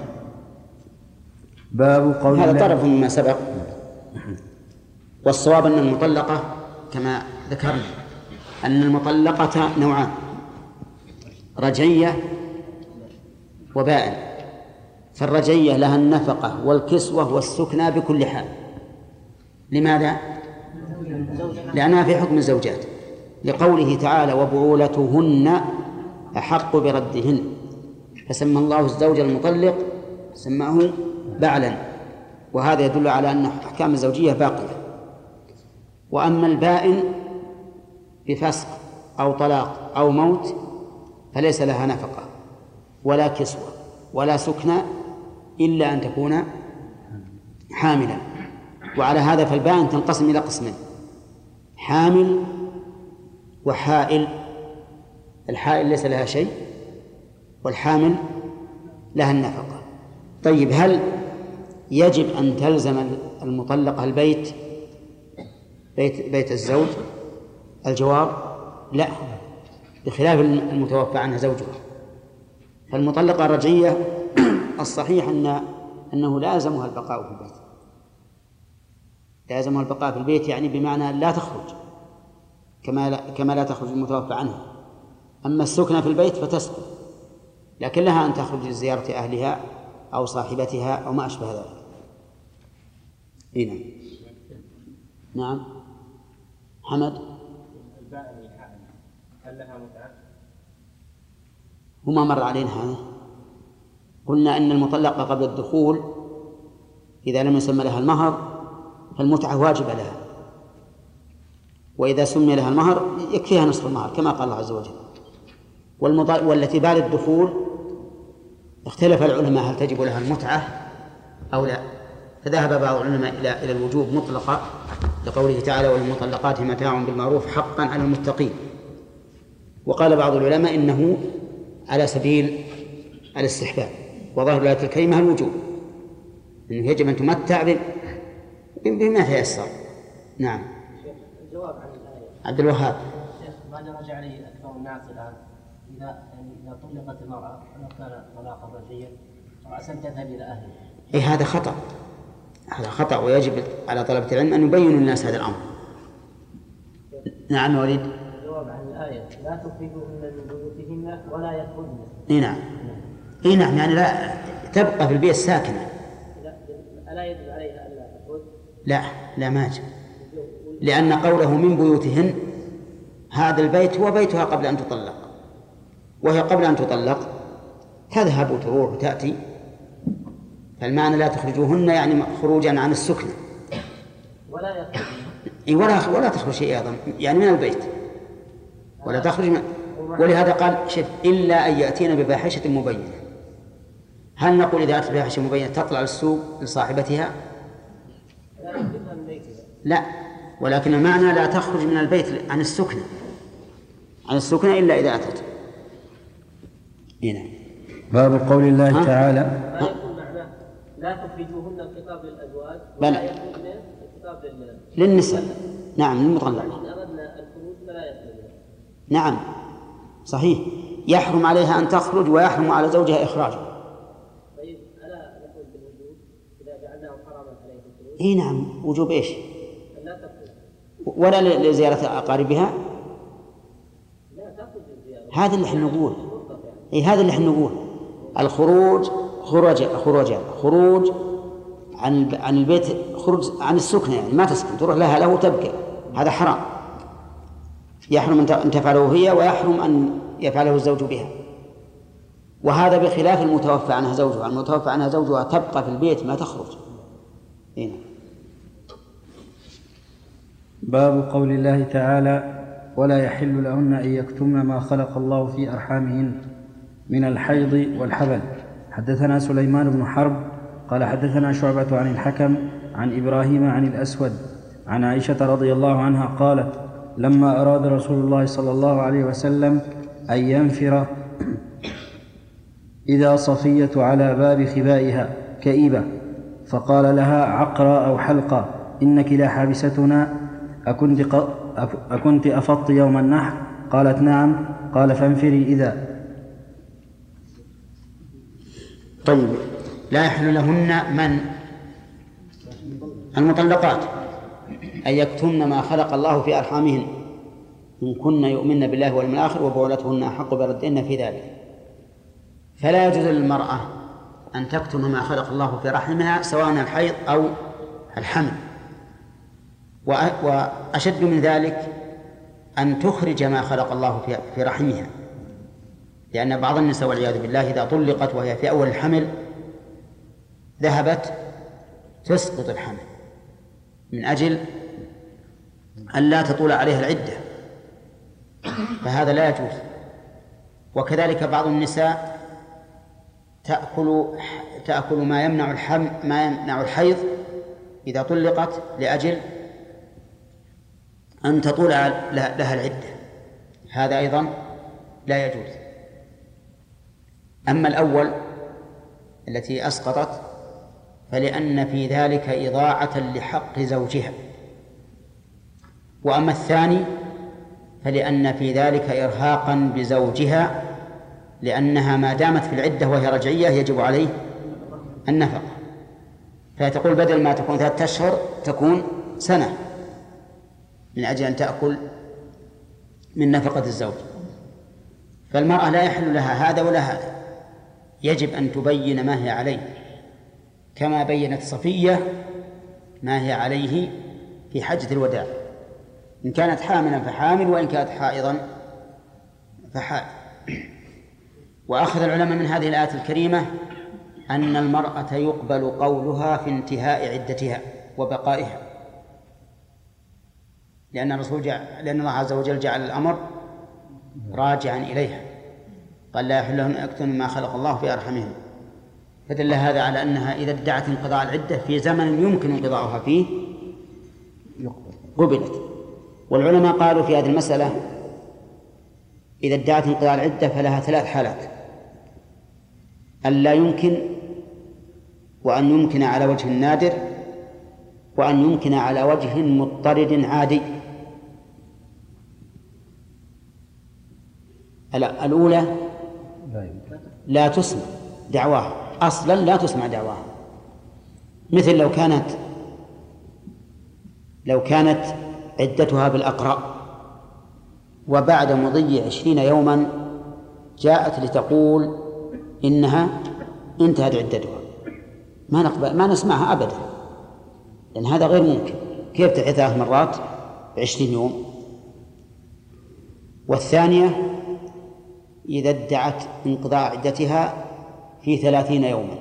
باب قول هذا طرف مما سبق، والصواب أن المطلقة كما ذكرنا أن المطلقة نوعان: رجعية وبائن. فالرجعية لها النفقة والكسوة والسكنى بكل حال. لماذا؟ لأنها في حكم الزوجات، لقوله تعالى وبعولتهن أحق بردهن، فسمى الله الزوج المطلق سماه بعلا، وهذا يدل على أن أحكام الزوجية باقية. وأما البائن بفسق أو طلاق أو موت فليس لها نفقة ولا كسوة ولا سكنى إلا أن تكون حاملا. وعلى هذا فالبائن تنقسم إلى قسمين: حامل وحائل. الحائل ليس لها شيء والحامل لها النفقة. طيب، هل يجب أن تلزم المطلقة البيت بيت, بيت الزوج؟ الجواب لا، بخلاف المتوفى عنها زوجها. فالمطلقة الرجعية الصحيح أن أنه لازمها البقاء في البيت، لازمها البقاء في البيت يعني بمعنى لا تخرج كما لا, كما لا تخرج المتوفى عنها. أما السكنة في البيت فتسكن، لكن لها أن تخرج لزيارة أهلها أو صاحبتها أو ما أشبه ذلك. هنا. نعم حمد. البائن هل لها متعة؟ وما مر علينا هذا. قلنا أن المطلقة قبل الدخول إذا لم يسمى لها المهر فالمتعة واجبة لها، وإذا سمي لها المهر يكفيها نصف المهر كما قال الله عز وجل. والتي بعد الدخول اختلف العلماء هل تجب لها المتعة أو لا، فذهب بعض العلماء إلى إلى الوجوب مطلقا لقوله تعالى والمطلقات متاع بالمعروف حقا على المتقين. وقال بعض العلماء إنه على سبيل الاستحباب، وظاهر الآية الكريمة الوجوب، إنه يجب أن تمتع بما تيسر. نعم. الجواب عن الآية عبد الوهاب. ما درج عليه أكثر الناس الآن إذا يعني إذا طلقت المرأة ولو كان طلاقا رجعيا رأسا تذهب إلى أهلها. إيه هذا خطأ، هذا خطأ، ويجب على طلبة العلم أن يبينوا للناس هذا الأمر. نعم وليد. الجواب عن الآية لا تخرجوهن من بيوتهن ولا يخرجن. إيه نعم. إيه نعم، يعني لا تبقى في البيت ساكنة. ألا يجب عليها ألا تخرج؟ لا لا ما يجب، لأن قوله من بيوتهن هذا البيت هو بيتها قبل أن تطلق، وهي قبل أن تطلق تذهب وتروح وتأتي، فالمعنى لا تخرجوهن يعني خروجا عن السكنة. ولا يخرج ولا ولا تخرج شيء أيضا يعني من البيت ولا تخرج من... ولهذا قال شف إلا أن يأتينا بفاحشة مبينة. هل نقول إذا أتت بفاحشة مبينة تطلع للسوق لصاحبتها؟ لا، ولكن المعنى لا تخرج من البيت عن السكنة عن السكنة إلا إذا أتت. هنا باب قول الله ها؟ تعالى ما يكون معناه لا تخرجوهن الخطاب للأزواج ولا يخرجن الخطاب للنساء. نعم للمطلقة. إن أردنا الخروج فلا يخرجن. نعم صحيح، يحرم عليها أن تخرج ويحرم على زوجها إخراجها. طيب ألا نقول بالوجوب إذا جعلناه حراما عليه الخروج؟ إيه نعم، وجوب إيش؟ لا تخرج ولا لزيارة أقاربها؟ لا تخرج الزيارة. هذا اللي احنا نقول. إيه هذا اللي احنا نقول الخروج خروج خروج خروج عن عن البيت، خروج عن السكنة يعني ما تسكن، تروح لها له وتبقى، هذا حرام، يحرم أن تفعله هي ويحرم أن يفعله الزوج بها. وهذا بخلاف المتوفى عنها زوجها، المتوفى عنها زوجها تبقى في البيت ما تخرج. هنا. باب قول الله تعالى ولا يحل لهن أن يكتمن ما خلق الله في أرحامهن من الحيض والحبل. حدثنا سليمان بن حرب قال حدثنا شعبة عن الحكم عن إبراهيم عن الأسود عن عائشة رضي الله عنها قالت لما أراد رسول الله صلى الله عليه وسلم أن ينفر إذا صفية على باب خبائها كئيبة فقال لها عقرى أو حلقة إنك لا حابستنا أكنت, أكنت أفضت يوم النحر؟ قالت نعم. قال فانفري إذا. طيب، لا يحل لهن من المطلقات أن يكتمن ما خلق الله في أرحامهن إن كن يؤمن بالله واليوم الآخر وبعولتهن أحق بردهن في ذلك. فلا يجوز للمرأة أن تكتم ما خلق الله في رحمها سواء الحيض أو الحمل. وأشد من ذلك أن تخرج ما خلق الله في رحمها، لأن بعض النساء والعياذ بالله إذا طلقت وهي في أول الحمل ذهبت تسقط الحمل من أجل أن لا تطول عليها العدة، فهذا لا يجوز. وكذلك بعض النساء تأكل تأكل ما يمنع الحمل ما يمنع الحيض إذا طلقت لأجل أن تطول لها العدة، هذا أيضا لا يجوز. أما الأول التي أسقطت فلأن في ذلك إضاعة لحق زوجها، وأما الثاني فلأن في ذلك إرهاقا بزوجها، لأنها ما دامت في العدة وهي رجعية يجب عليه النفقة، فتقول بدل ما تكون ثلاثة أشهر تكون سنة من أجل أن تأكل من نفقة الزوج. فالمرأة لا يحل لها هذا ولا هذا، يجب أن تبين ما هي عليه، كما بينت صفية ما هي عليه في حجة الوداع، إن كانت حاملا فحامل، وإن كانت حائضا فحائض. وأخذ العلماء من هذه الآية الكريمة أن المرأة يقبل قولها في انتهاء عدتها وبقائها، لأن الرسول جعل لأن الله عز وجل جعل الأمر راجعا إليها، قال لا يحل لهن أن يكتمن ما خلق الله في أرحمهن، فدل هذا على أنها إذا ادعت انقضاء العدة في زمن يمكن انقضاؤها فيه قبلت. والعلماء قالوا في هذه المسألة إذا ادعت انقضاء العدة فلها ثلاث حالات: أن لا يمكن، وأن يمكن على وجه نادر، وأن يمكن على وجه مضطرد عادي. الأولى لا تسمع دعواها، أصلا لا تسمع دعواها، مثل لو كانت لو كانت عدتها بالأقراء وبعد مضي عشرين يوما جاءت لتقول إنها انتهت عدتها، ما نقبل ما نسمعها أبدا، لأن هذا غير ممكن. كيف تعيد ثلاث مرات بعشرين يوم؟ والثانية إذا ادعت انقضاء عدتها في ثلاثين يوما،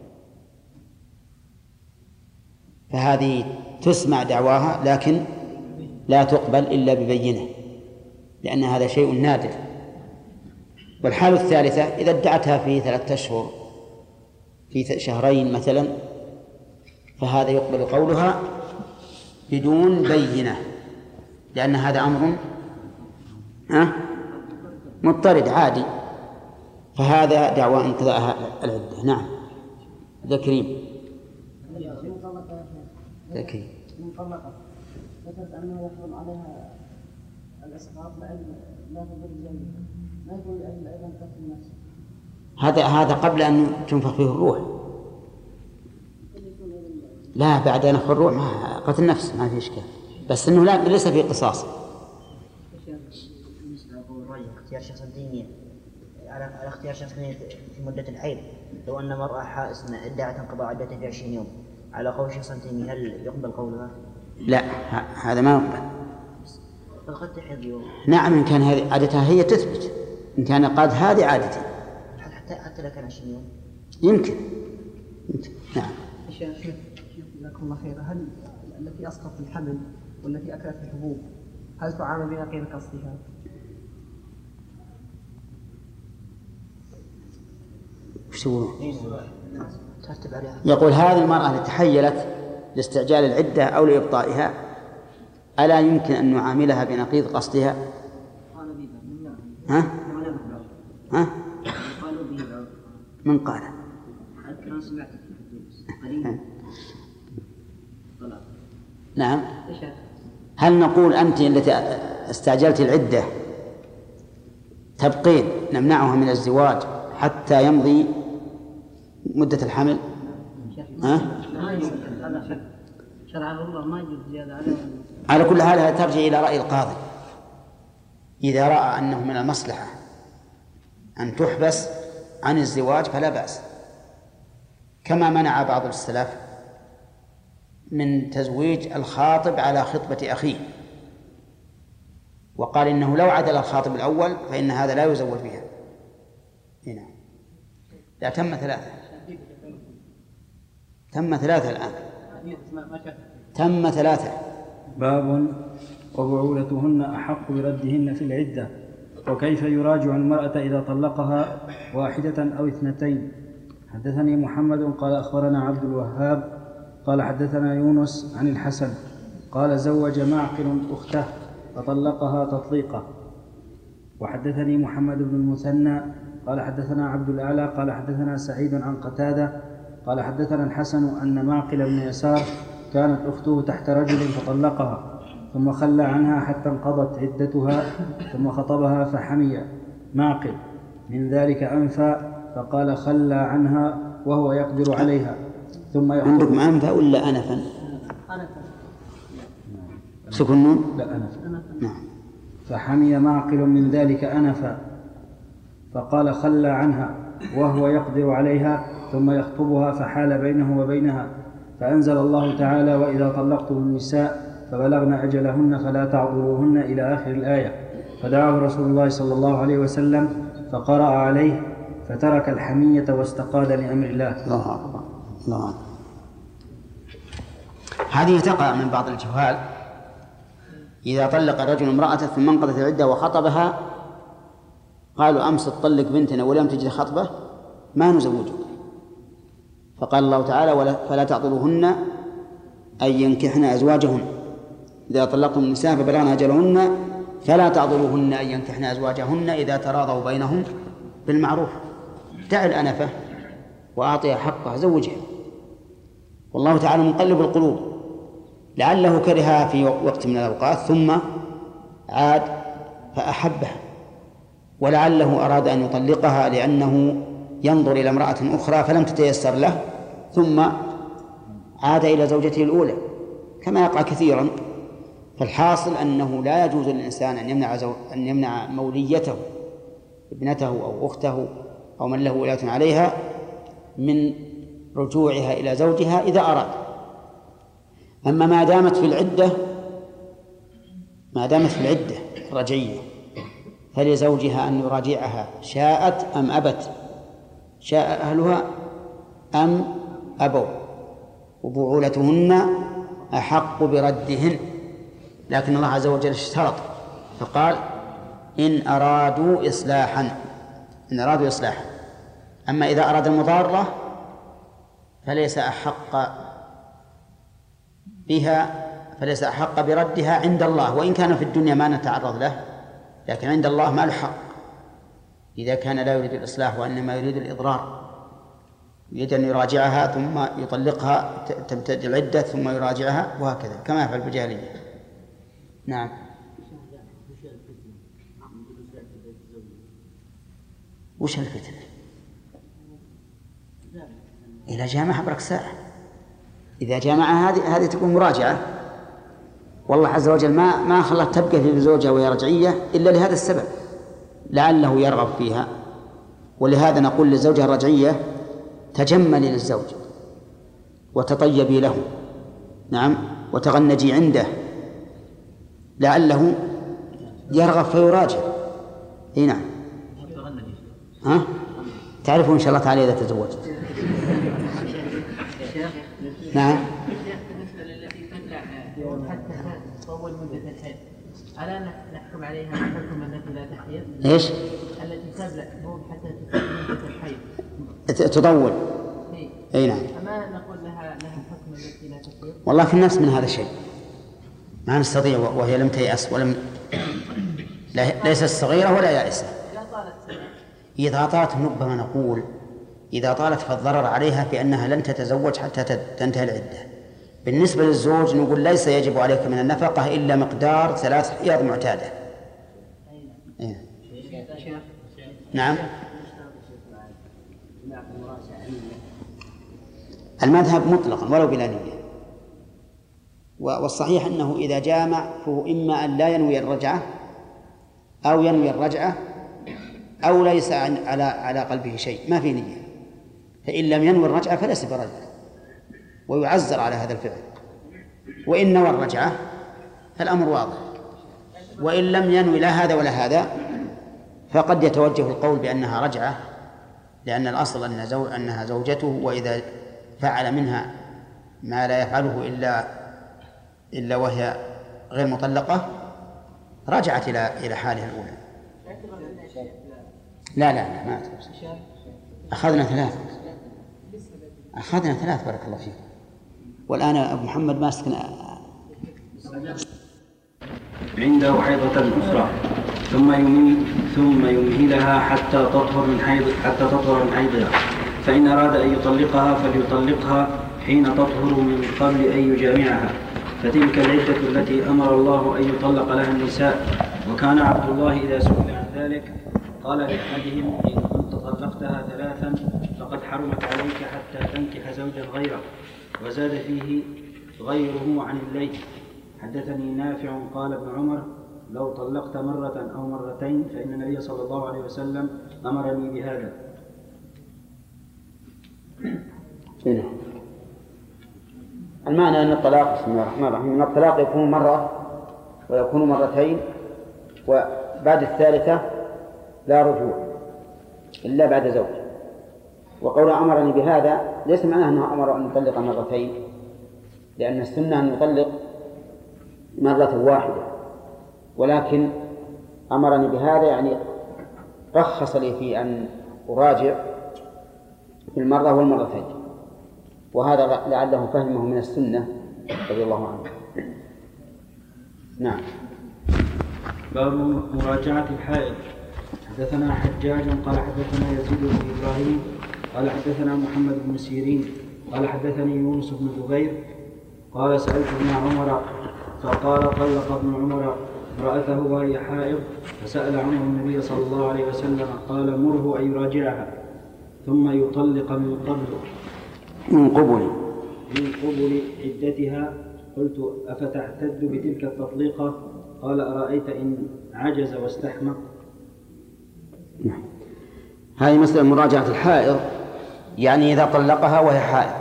فهذه تسمع دعواها لكن لا تقبل إلا ببينة، لأن هذا شيء نادر. والحالة الثالثة إذا ادعتها في ثلاثة أشهر في شهرين مثلا، فهذا يقبل قولها بدون بينة، لأن هذا أمر مضطرد عادي، فهذا دعوى انقضاء العدة. نعم ذا كريم ذا كريم مطلقة ذكرت أنه يحرم عليها الإسقاط لأن لا تضر زوجها، ما يقول لأن أيضا تقتل نفسها. هذا هذا قبل أن تنفخ فيه الروح، لا بعد أن ينفخ الروح ما قتل نفس ما في إشكال، بس إنه لا ليس في قصاص. اختيار شخص ديني على اختيار شخص في مدة الحيض، لو أن مرأة حائص ادعت انقضاء عدتها في عشرين يوم، على قول شخص ديني هل يقبل قولها؟ لا هذا ما يقبل. فقد تحيض يوم. نعم إن كان هذه عادتها هي تثبت، إن كان قال هذه عادتي حتى حتى لو كان عشرين يوم يمكن. نعم. شيخ جزاكم الله خير، هل التي أسقطت الحمل والتي أكلت الحبوب هل تعامل بنقيض قصدها؟ يقول هذه المرأة التي تحيلت لاستعجال العدة أو لإبطائها ألا يمكن أن نعاملها بنقيض قصدها؟ ها؟ ها؟ من قال؟ نعم. هل نقول أنت التي استعجلت العدة تبقين نمنعها من الزواج حتى يمضي مدة الحمل؟ ها؟ شرع الله ما يجوز زيادة عليه. على كل حال هذا ترجع إلى رأي القاضي، إذا رأى أنه من المصلحة أن تحبس عن الزواج فلا بأس، كما منع بعض السلف من تزويج الخاطب على خطبة أخيه، وقال إنه لو عدل الخاطب الأول فإن هذا لا يزوج بها. هنا لا، تم ثلاثة تم ثلاثة الآن تم ثلاثة. باب وبعولتهن أحق بردهن في العدة، وكيف يراجع المرأة إذا طلقها واحدة أو اثنتين. حدثني محمد قال أخبرنا عبد الوهاب قال حدثنا يونس عن الحسن قال زوج معقل أخته فطلقها تطليقة. وحدثني محمد بن المثنى قال حدثنا عبد الأعلى قال حدثنا سعيد عن قتادة قال حدثنا الحسن أن معقل بن يسار كانت أخته تحت رجل فطلقها ثم خلى عنها حتى انقضت عدتها ثم خطبها فحمي معقل من ذلك أنفى فقال خلى عنها وهو يقدر عليها ثم يخطب. عندكم أنفى ولا أنفا؟ سكنون؟ لا أنفا. نعم. فحمي معقل من ذلك أنفا فقال خلى عنها وهو يقدر عليها ثم يخطبها فحال بينه وبينها فأنزل الله تعالى وإذا طلقتم النساء فبلغن أجلهن فلا تعضلوهن إلى آخر الآية. فدعاه رسول الله صلى الله عليه وسلم فقرأ عليه فترك الحمية واستقاد لأمر الله. الله أكبر. الله أكبر. هذه تقع من بعض الجهال إذا طلق الرجل امرأته ثم انقضت العدة وخطبها قالوا أمس تطلق بنتنا ولم تجد خطبة ما نزوجك. فقال الله تعالى فلا تعضلوهن أن ينكحن أزواجهن إذا طلقتم النساء فبلغن أجلهن فلا تعضلوهن أن ينكحن أزواجهن إذا تراضوا بينهم بالمعروف. دع الأنفة وأعطيها حقها زوجها، والله تعالى مقلب القلوب، لعله كرهها في وقت من الأوقات ثم عاد فأحبها، ولعله أراد أن يطلقها لأنه ينظر إلى امرأة أخرى فلم تتيسر له ثم عاد إلى زوجته الأولى كما يقع كثيرا. فالحاصل أنه لا يجوز للإنسان أن يمنع, زو... أن يمنع موليته ابنته أو أخته أو من له ولاية عليها من رجوعها إلى زوجها إذا أراد. أما ما دامت في العدة ما دامت في العدة الرجعية فلزوجها أن يراجعها شاءت أم أبت، شاء أهلها أم أبوا، وبعولتهن أحق بردهن. لكن الله عز وجل اشترط فقال إن أرادوا إصلاحا إن أرادوا إصلاحا أما إذا أراد المضارة فليس أحق بها فليس أحق بردها عند الله، وإن كان في الدنيا ما نتعرض له لكن عند الله ما له حق إذا كان لا يريد الإصلاح وإنما يريد الإضرار، يريد أن يراجعها ثم يطلقها تمتد العدة ثم يراجعها وهكذا كما يفعل بالجاهلية. نعم. وش الفتنة؟ إذا جامعها برك ساعة، إذا جامعها هذه هذه تكون مراجعة، والله عز وجل ما ما خلت تبقى في زوجها وهي رجعية إلا لهذا السبب، لعله يرغب فيها. ولهذا نقول للزوجة الرجعية تجملي للزوج وتطيبي له، نعم، وتغنجي عنده لعله يرغب فيراجع. اي نعم. ها تعرفوا ان شاء الله تعالى اذا تزوجت. نعم. بالنسبه للتي تدلع حتى تطول مده الحيض الا نحكم عليها حكم التي لا تحيض؟ ايش؟ التي تبلع حتى تطول مده الحيض تطول. اي نعم. اما نقول لها لها حكم التي لا تحيض؟ والله في النفس من هذا الشيء ما نستطيع وهي لم تيأس ولم ليست صغيرة ولا يائسة. إذا طالت ربما نقول إذا طالت فالضرر عليها بأنها لن تتزوج حتى تنتهي العدة. بالنسبة للزوج نقول ليس يجب عليك من النفقة إلا مقدار ثلاث حيض معتادة. إيه. نعم. المذهب مطلقا ولو بلا نية، والصحيح أنه إذا جامع فهو إما أن لا ينوي الرجعة أو ينوي الرجعة أو ليس على على قلبه شيء ما في نية، فإن لم ينوي الرجعة فليس برجعة ويعزر على هذا الفعل. وإن نوى الرجعة فالأمر واضح، وإن لم ينوي لا هذا ولا هذا فقد يتوجه القول بأنها رجعة، لأن الأصل أن زو... أنها زوجته، وإذا فعل منها ما لا يفعله إلا إلا وهي غير مطلقة رجعت إلى إلى حالها الأولى. لا لا لا ما أخذنا ثلاث أخذنا ثلاث بارك الله فيك. والآن أبو محمد ماسكنا عنده حيضة أخرى ثم يمهل ثم يمهلها حتى تطهر من حيض حتى تطهر من حيضها، فإن أراد أن يطلقها فليطلقها حين تطهر من قبل أن يجامعها، فتلك العدة التي أمر الله أن يطلق لها النساء. وكان عبد الله إذا سئل عن ذلك قال لأحدهم: إن كنت طلقتها ثلاثا فقد حرمت عليك حتى تنكح زوجا غيره. وزاد فيه غيره عن الليث: حدثني نافع قال ابن عمر: لو طلقت مرة أو مرتين فإن النبي صلى الله عليه وسلم أمرني بهذا. المعنى أن الطلاق بسم الله الرحمن الرحيم أن الطلاق يكون مرة ويكون مرتين، وبعد الثالثة لا رجوع إلا بعد زوج. وقول أمرني بهذا ليس معناه أنه أمر أن يطلق مرتين، لأن السنة أن يطلق مرة واحدة، ولكن أمرني بهذا يعني رخص لي في أن أراجع في المرة والمرتين، وهذا لعله فهمه من السنة رضي الله عنه. نعم. باب مراجعة الحائض. حدثنا حجاج قال حدثنا يزيد بن إبراهيم قال حدثنا محمد بن سيرين قال حدثني يونس بن جبير قال سألت ابن عمر فقال: طلق ابن عمر امرأته وهي حائض، فسأل عنه النبي صلى الله عليه وسلم قال: مره أن يراجعها ثم يطلق من قبل من قبل من قبل عدتها. قلت: أفتعتد بتلك التطليقة؟ قال: أرأيت إن عجز واستحمى. هذه مسألة مراجعة الحائض، يعني إذا طلقها وهي حائض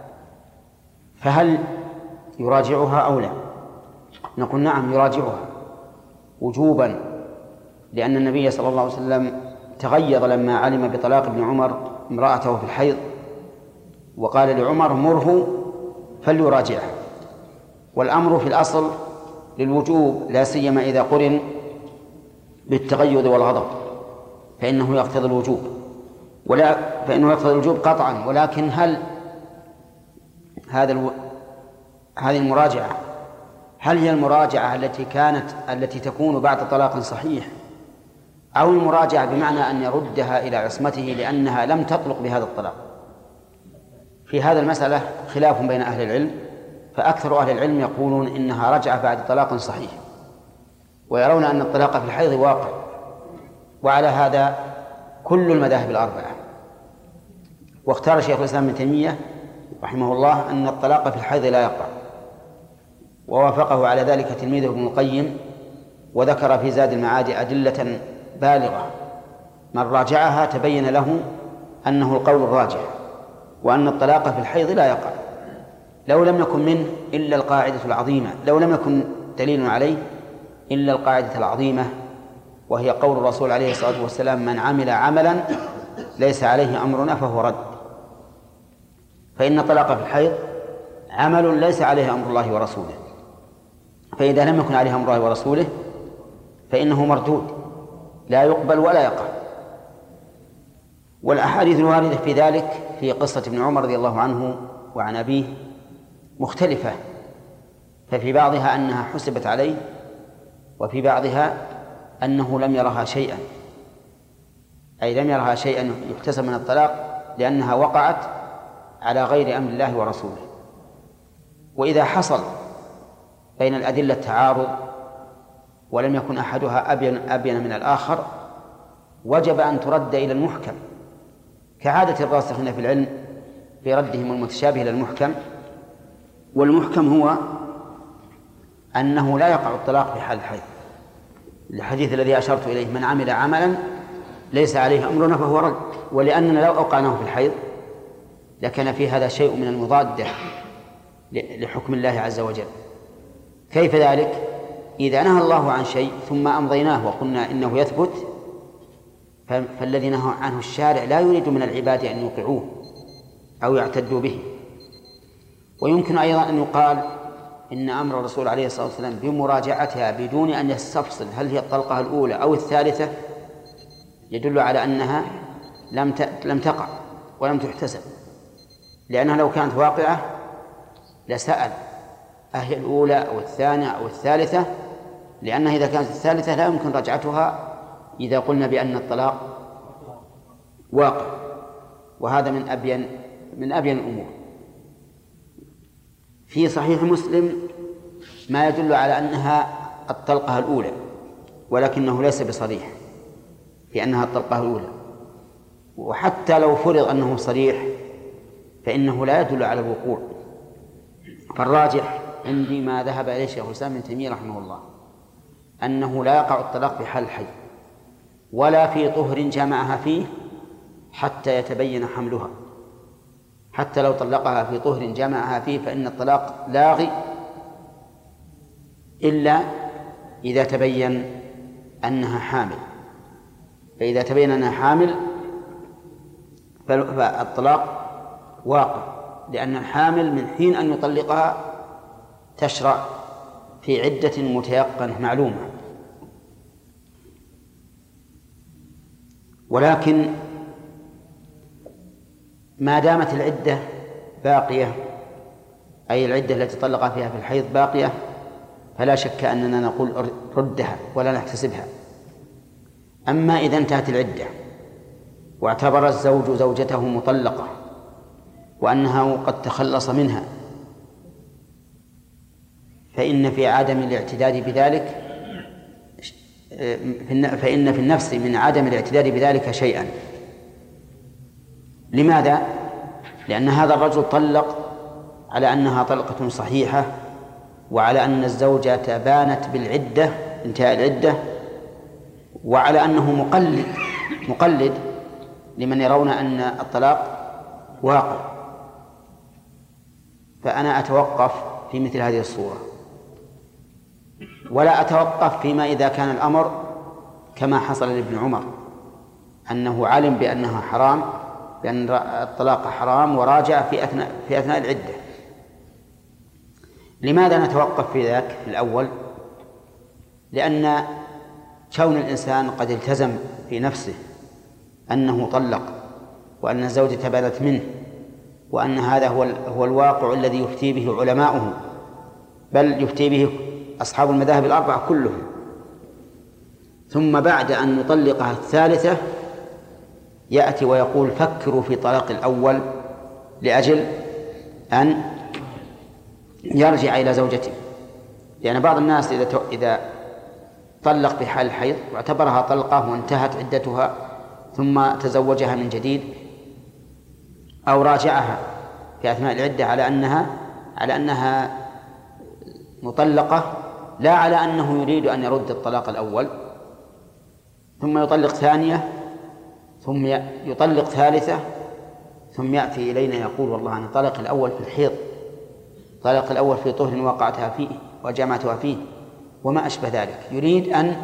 فهل يراجعها أو لا؟ نقول نعم يراجعها وجوبا، لأن النبي صلى الله عليه وسلم تغيظ لما علم بطلاق ابن عمر امرأته في الحيض، وقال لعمر: مره فليراجعها. والأمر في الأصل للوجوب، لا سيما إذا قرن بالتغيظ والغضب فإنه يقتضي الوجوب، ولا فإنه يقتضي الوجوب قطعا. ولكن هل هذا الو... هذه المراجعة هل هي المراجعة التي كانت التي تكون بعد طلاق صحيح، أو المراجعة بمعنى أن يردها إلى عصمته لأنها لم تطلق بهذا الطلاق؟ في هذا المسألة خلاف بين أهل العلم، فأكثر أهل العلم يقولون إنها رجعة بعد طلاق صحيح، ويرون أن الطلاق في الحيض واقع، وعلى هذا كل المذاهب الأربعة. واختار شيخ الإسلام ابن تيمية رحمه الله أن الطلاق في الحيض لا يقع، ووافقه على ذلك تلميذه ابن القيم، وذكر في زاد المعاد أدلة بالغة. من راجعها تبين له أنه القول الراجح، وأن الطلاق في الحيض لا يقع، لو لم يكن منه إلا القاعدة العظيمة، لو لم يكن دليل عليه إلا القاعدة العظيمة، وهي قول الرسول عليه الصلاة والسلام: من عمل عملا ليس عليه أمرنا فهو رد. فإن الطلاق في الحيض عمل ليس عليه أمر الله ورسوله، فإذا لم يكن عليه أمر الله ورسوله فإنه مردود لا يقبل ولا يقع. والأحاديث الواردة في ذلك في قصة ابن عمر رضي الله عنه وعن أبيه مختلفة، ففي بعضها أنها حسبت عليه، وفي بعضها أنه لم يرها شيئا، أي لم يرها شيئا يحتسب من الطلاق لأنها وقعت على غير أمر الله ورسوله. وإذا حصل بين الأدلة تعارض ولم يكن أحدها أبين, أبين من الآخر وجب أن ترد إلى المحكم، كعادة الراسخين في العلم في ردهم المتشابه إلى المحكم. والمحكم هو أنه لا يقع الطلاق في حال الحيض، الحديث الذي أشرت إليه: من عمل عملا ليس عليه أمرنا فهو رد. ولأننا لو أوقعناه في الحيض لكان في هذا شيء من المضادة لحكم الله عز وجل. كيف ذلك؟ إذا نهى الله عن شيء ثم أمضيناه وقلنا إنه يثبت، فالذي نهى عنه الشارع لا يريد من العباد أن يوقعوه أو يعتدوا به. ويمكن أيضا أن يقال إن أمر الرسول عليه الصلاة والسلام بمراجعتها بدون أن يستفصل هل هي الطلقة الأولى أو الثالثة يدل على أنها لم لم تقع ولم تحتسب، لأنها لو كانت واقعة لسأل أهي الأولى أو الثانية أو الثالثة، لأنها إذا كانت الثالثة لا يمكن رجعتها إذا قلنا بأن الطلاق واقع. وهذا من أبين من أبين الأمور. في صحيح مسلم ما يدل على أنها الطلقة الأولى، ولكنه ليس بصريح في أنها الطلقة الأولى، وحتى لو فرض أنه صريح فإنه لا يدل على الوقوع. فالراجح عندي ما ذهب إليه شيخ الإسلام ابن تيمية رحمه الله أنه لا يقع الطلاق في حال الحي ولا في طهر جمعها فيه حتى يتبين حملها. حتى لو طلقها في طهر جمعها فيه فإن الطلاق لاغي إلا إذا تبين أنها حامل. فإذا تبين أنها حامل فالطلاق واقع، لأن الحامل من حين أن يطلقها تشرع في عدة متيقنة معلومة. ولكن ما دامت العدة باقية، أي العدة التي طلق فيها في الحيض باقية، فلا شك أننا نقول ردها ولا نحتسبها. أما إذا انتهت العدة واعتبر الزوج زوجته مطلقة وأنها قد تخلص منها، فإن في عدم الاعتداد بذلك فإن في النفس من عدم الاعتداد بذلك شيئا. لماذا؟ لأن هذا الرجل طلق على أنها طلقة صحيحة، وعلى أن الزوجة بانت بالعدة انتهاء العدة، وعلى أنه مقلد مقلد لمن يرون أن الطلاق واقع. فأنا أتوقف في مثل هذه الصورة، ولا أتوقف فيما إذا كان الأمر كما حصل لابن عمر أنه علم بأنها حرام، بأن الطلاق حرام وراجع في أثناء في أثناء العدة. لماذا نتوقف في ذاك في الأول؟ لأن كون الإنسان قد التزم في نفسه أنه طلق وأن الزوجة بانت منه وأن هذا هو هو الواقع الذي يفتي به علماؤه، بل يفتي به أصحاب المذاهب الأربعة كلهم، ثم بعد أن نطلقها الثالثة يأتي ويقول فكروا في طلاق الأول لأجل أن يرجع إلى زوجته. لأن بعض الناس إذا إذا طلق في حال الحيض واعتبرها طلقة وانتهت عدتها ثم تزوجها من جديد أو راجعها في أثناء العدة على أنها على أنها مطلقة، لا على أنه يريد أن يرد الطلاق الأول، ثم يطلق ثانية، ثم يطلق ثالثة، ثم يأتي إلينا يقول والله أنا طلق الأول في الحيض، طلق الأول في طهر وقعتها فيه وجمعتها فيه وما أشبه ذلك. يريد أن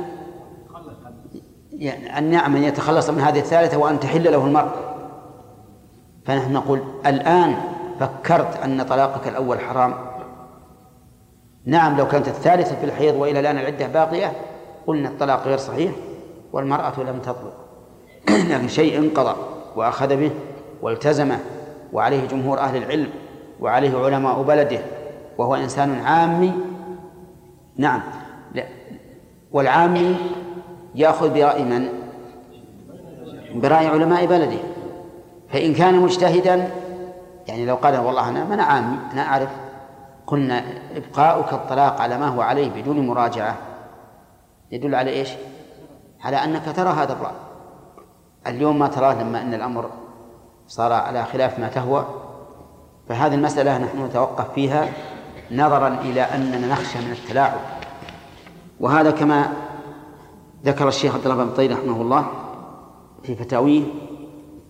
يعني أن يعمل يتخلص من هذه الثالثة وأن تحل له المرأة. فنحن نقول الآن فكرت أن طلاقك الأول حرام؟ نعم، لو كانت الثالثة في الحيض وإلى الآن العدة باقية قلنا الطلاق غير صحيح والمرأة لم تطلق. لكن شيء انقضى وأخذ به والتزمه، وعليه جمهور أهل العلم وعليه علماء بلده، وهو إنسان عامي. نعم، والعامي يأخذ برأي من؟ برأي علماء بلده. فإن كان مجتهدا يعني لو قال والله أنا ما أنا عامي أنا أعرف، قلنا إبقاؤك الطلاق على ما هو عليه بدون مراجعة يدل على إيش؟ على أنك ترى هذا الرأي. اليوم ما تراه لما أن الأمر صار على خلاف ما تهوى. فهذه المسألة نحن نتوقف فيها نظرا إلى أننا نخشى من التلاعب. وهذا كما ذكر الشيخ عبد الله بن طيب رحمه الله في فتاويه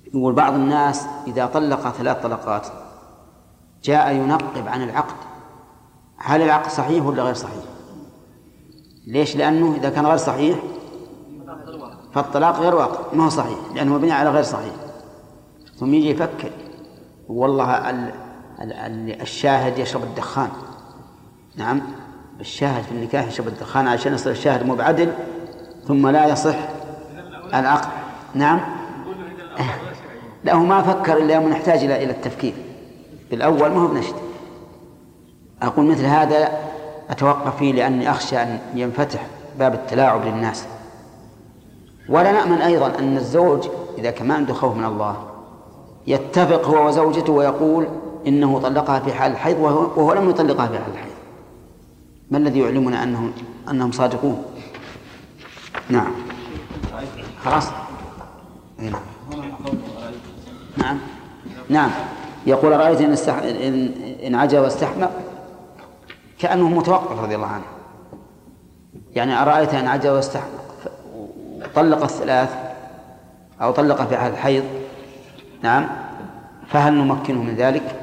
يقول بعض الناس إذا طلق ثلاث طلقات جاء ينقب عن العقد، هل العقد صحيح ولا غير صحيح؟ ليش؟ لأنه إذا كان غير صحيح فالطلاق غير واقع، ما هو صحيح لأنه مبني على غير صحيح. ثم يجي يفكر والله ال ال ال الشاهد يشرب الدخان. نعم، الشاهد في النكاح يشرب الدخان عشان يصير الشاهد مو بعدل ثم لا يصح العقد. نعم، لا هو ما فكر إلا يوم نحتاج إلى إلى التفكير. بالأول ما هو بنشد. أقول مثل هذا أتوقف فيه لأني أخشى أن ينفتح باب التلاعب للناس. ولا نأمن أيضا أن الزوج إذا كان عنده خوف من الله يتفق هو وزوجته ويقول إنه طلقها في حال الحيض وهو, وهو لم يطلقها في حال الحيض. ما الذي يعلمنا أنهم أنهم صادقون؟ نعم، خلاص. نعم نعم يقول رأيت إن, استح... إن... إن عجب واستحمق كأنه متوقف رضي الله عنه، يعني أرأيت إن عجب واستحمق طلق الثلاث أو طلق في حال الحيض، نعم، فهل نمكنه من ذلك؟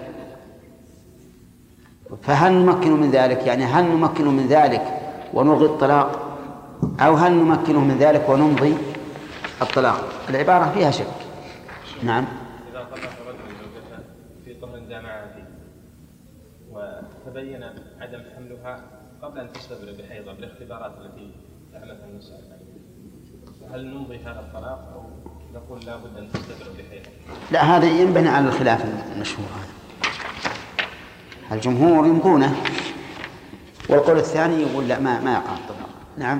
فهل نمكنه من ذلك يعني هل نمكنه من ذلك ونلغي الطلاق، أو هل نمكنه من ذلك ونمضي الطلاق؟ العبارة فيها شك. نعم. إذا طلق رجل زوجته في طهر جامعة فيه وتبين عدم حملها قبل أن تستبرئ بحيضة بالاختبارات التي فعلتها النساء، هل نمضي هذا الطلاق أو نقول لا بد أن تستبرئ بحيضة؟ لا، هذا ينبني على الخلاف المشهور. الجمهور يمضونه والقول الثاني يقول لا ما ما يقع الطلاق. نعم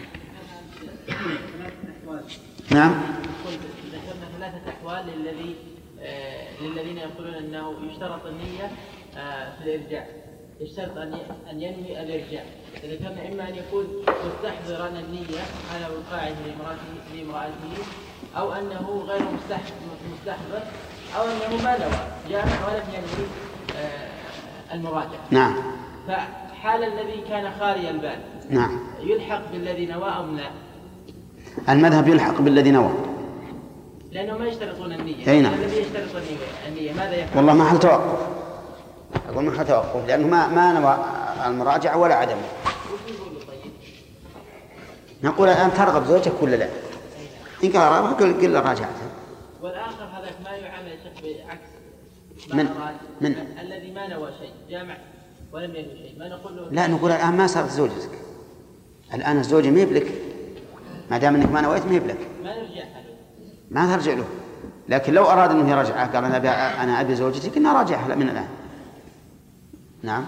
نعم. ذكرنا ثلاثة أحوال للذي آه للذين يقولون أنه يشترط النية آه في الإرجاع، يشترط أن أن ينوي الإرجاع. ذكرنا إما أن يكون مستحضرا النية على وقاعه لامرأته لامرأته، أو أنه غير مستحضر، أو أنه ما نوى جامع ولم ينوي آه المراجعة. نعم. فحال الذي كان خالي البال نعم يلحق بالذي نوى أو لا؟ المذهب يلحق بالذي نوى لأنه ما يشترطون النية. أي نعم. الذي يشترط النية ماذا يفعل؟ والله ما حل توقف، أقول ما حل توقف لأنه ما ما نوى المراجعة ولا عدمه. طيب. نقول الآن ترغب زوجك ولا لا؟ إن كان رغبها قل قل راجعتها. والآخر هذاك ما يعامل الشيخ بعكس من من الذي ما نوى شيء جامع ولم ينوي شيء، ما نقول له لا، نقول الآن ما صارت زوجتك، الآن الزوجة ما يبلك ما دام انك ما نويت ما يبلك، ما نرجع له، ما ترجع له. لكن لو أراد أنه يرجعها قال أنا أبي أنا أبي زوجتي كنا راجعها من الآن. نعم.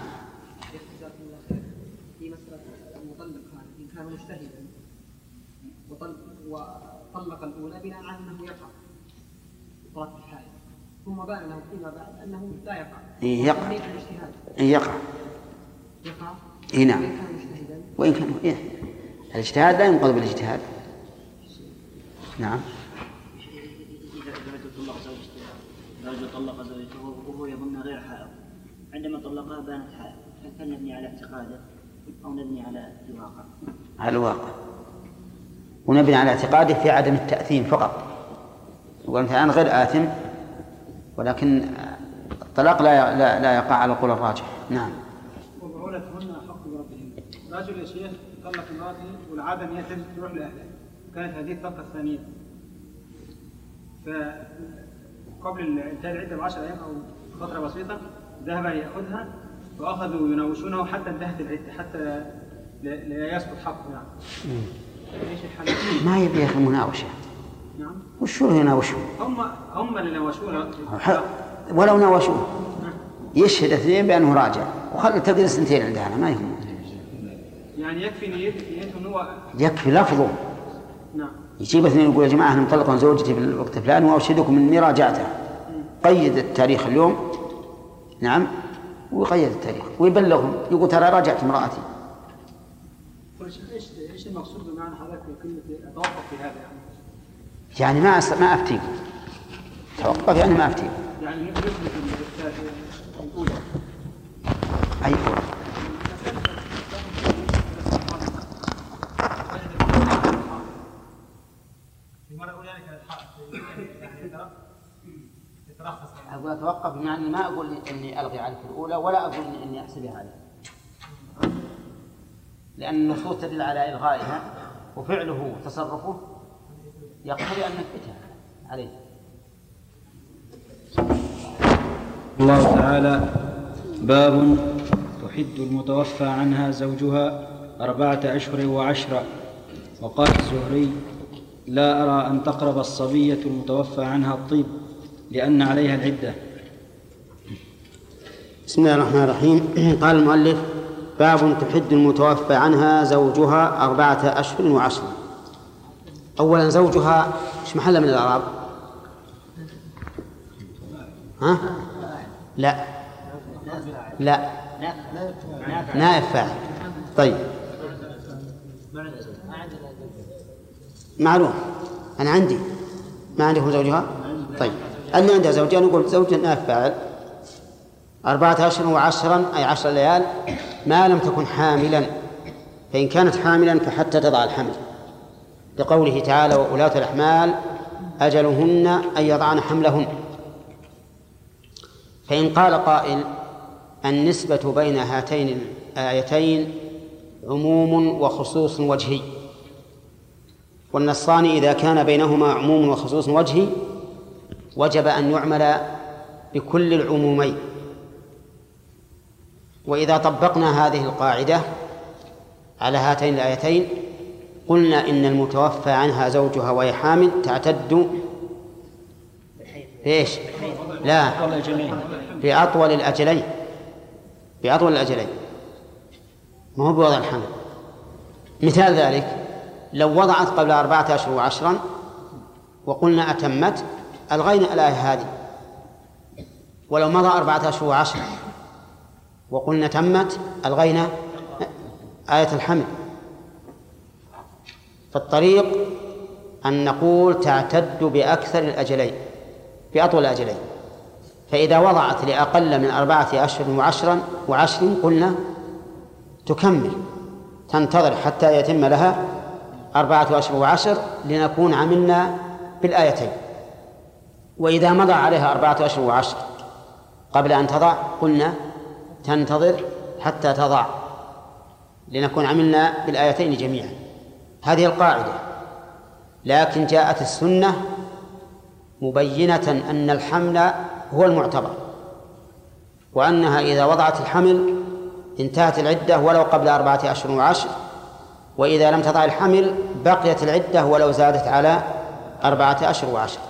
في مسألة المطلق هذا إن كان مجتهدا وطلق الأولى بناء على أنه يقع طلاق الحائض، ثم بان له فيما بعد أنه لا يقع. إيه يقع. إيه يقع. يقع. إيه نعم. وإن كان إيه الاجتهاد لا ينقض بالاجتهاد. نعم. إذا رجل طلق زوجته، رجل طلق زوجته وهو يظن غير حائض، عندما طلقها بانت حائض، هل نبني على اعتقاده أو نبني على الواقع؟ على الواقع. ونبني على اعتقاده في عدم التأثيم فقط. يقول أنت الآن غير آثم، ولكن الطلاق لا لا لا يقع على القول الراجح. نعم. وبعولتهن أحق بربهن. رجل يا شيخ طلق امرأته والعادة أن يتم تروح لأهلها، كانت هذه الطلقة الثانية، فقبل انتهاء العدة بعشر أيام أو فترة بسيطة ذهب يأخذها وأخذوا يناوشونه حتى انتهت العدة، حتى لا يسقط حقه. يعني ايش الحل؟ ما يبي يا أخي مناوشة. نعم. وشو يناوشون؟ هم هم اللي ناوشوه. ولو ناوشوه يشهد اثنين بأنه راجع وخلي تقدر سنتين عندها ما يهم. يعني يكفي نيته إنه هو يكفي لفظه. نعم. يجيب اثنين يقول يا جماعة أنا مطلق زوجتي في الوقت الفلاني وأشهدكم إني راجعتها. قيد التاريخ اليوم. نعم. ويقيد التاريخ ويبلغهم يقول ترى راجعت امرأتي. ايش ايش المقصود بمعنى حضرتك كلمة أتوقف في هذا يعني؟ يعني ما أس... ما أفتيكم. توقف يعني ما أفتيكم. يعني يثبت الأولى. أي المرة الأولى كانت حائض يعني أقول أتوقف بمعنى ما أقول إني ألغي عنك الأولى ولا أقول إني أحسبها عليه، لأن النصوص تدل على إلغائها وفعله وتصرفه يقتضي أن نثبتها عليه. الله تعالى باب تحد المتوفى عنها زوجها أربعة أشهر وعشرة. وقال الزهري: لا أرى أن تقرب الصبية المتوفى عنها الطيب لأن عليها العدة. بسم الله الرحمن الرحيم. قال المؤلف: باب تحد المتوفى عنها زوجها أربعة أشهر وعشرة. أولا زوجها إيش محل من الإعراب؟ ها؟ لا لا نائب فاعل. طيب معلوم. أنا عندي ما عندكم زوجها؟ طيب اللي عندها زوجها نقول زوجها نائب فاعل. أربعة أشهر وعشرا أي عشر ليال ما لم تكن حاملا، فإن كانت حاملا فحتى تضع الحمل، لقوله تعالى: وأولاة الأحمال أجلهن أن يضعن حملهن. فإن قال قائل: النسبة بين هاتين الآيتين عموم وخصوص وجهي، والنصان إذا كان بينهما عموم وخصوص وجهي وجب أن يعمل بكل العمومين. وإذا طبقنا هذه القاعدة على هاتين الآيتين قلنا إن المتوفى عنها زوجها وهي حامل تعتد بإيش؟ لا، بأطول الأجلين، بأطول الأجلين، ما هو بوضع الحمل. مثال ذلك لو وضعت قبل أربعة أشهر وعشرا وقلنا أتمت ألغينا الآية هذه، ولو مضى أربعة أشهر وعشرا وقلنا تمت ألغينا آية الحمل. فالطريق أن نقول تعتد بأكثر الأجلين، بأطول الأجلين. فإذا وضعت لأقل من أربعة أشهر وعشرا وعشر قلنا تكمل، تنتظر حتى يتم لها أربعة أشهر وعشر لنكون عملنا بالآيتين. وإذا مضى عليها أربعة أشهر وعشر قبل أن تضع قلنا تنتظر حتى تضع لنكون عملنا بالآيتين جميعا. هذه القاعدة. لكن جاءت السنة مبينة أن الحمل هو المعتبر، وأنها إذا وضعت الحمل انتهت العدة ولو قبل أربعة أشهر وعشر، وإذا لم تضع الحمل بقيت العدة ولو زادت على أربعة أشهر وعشر.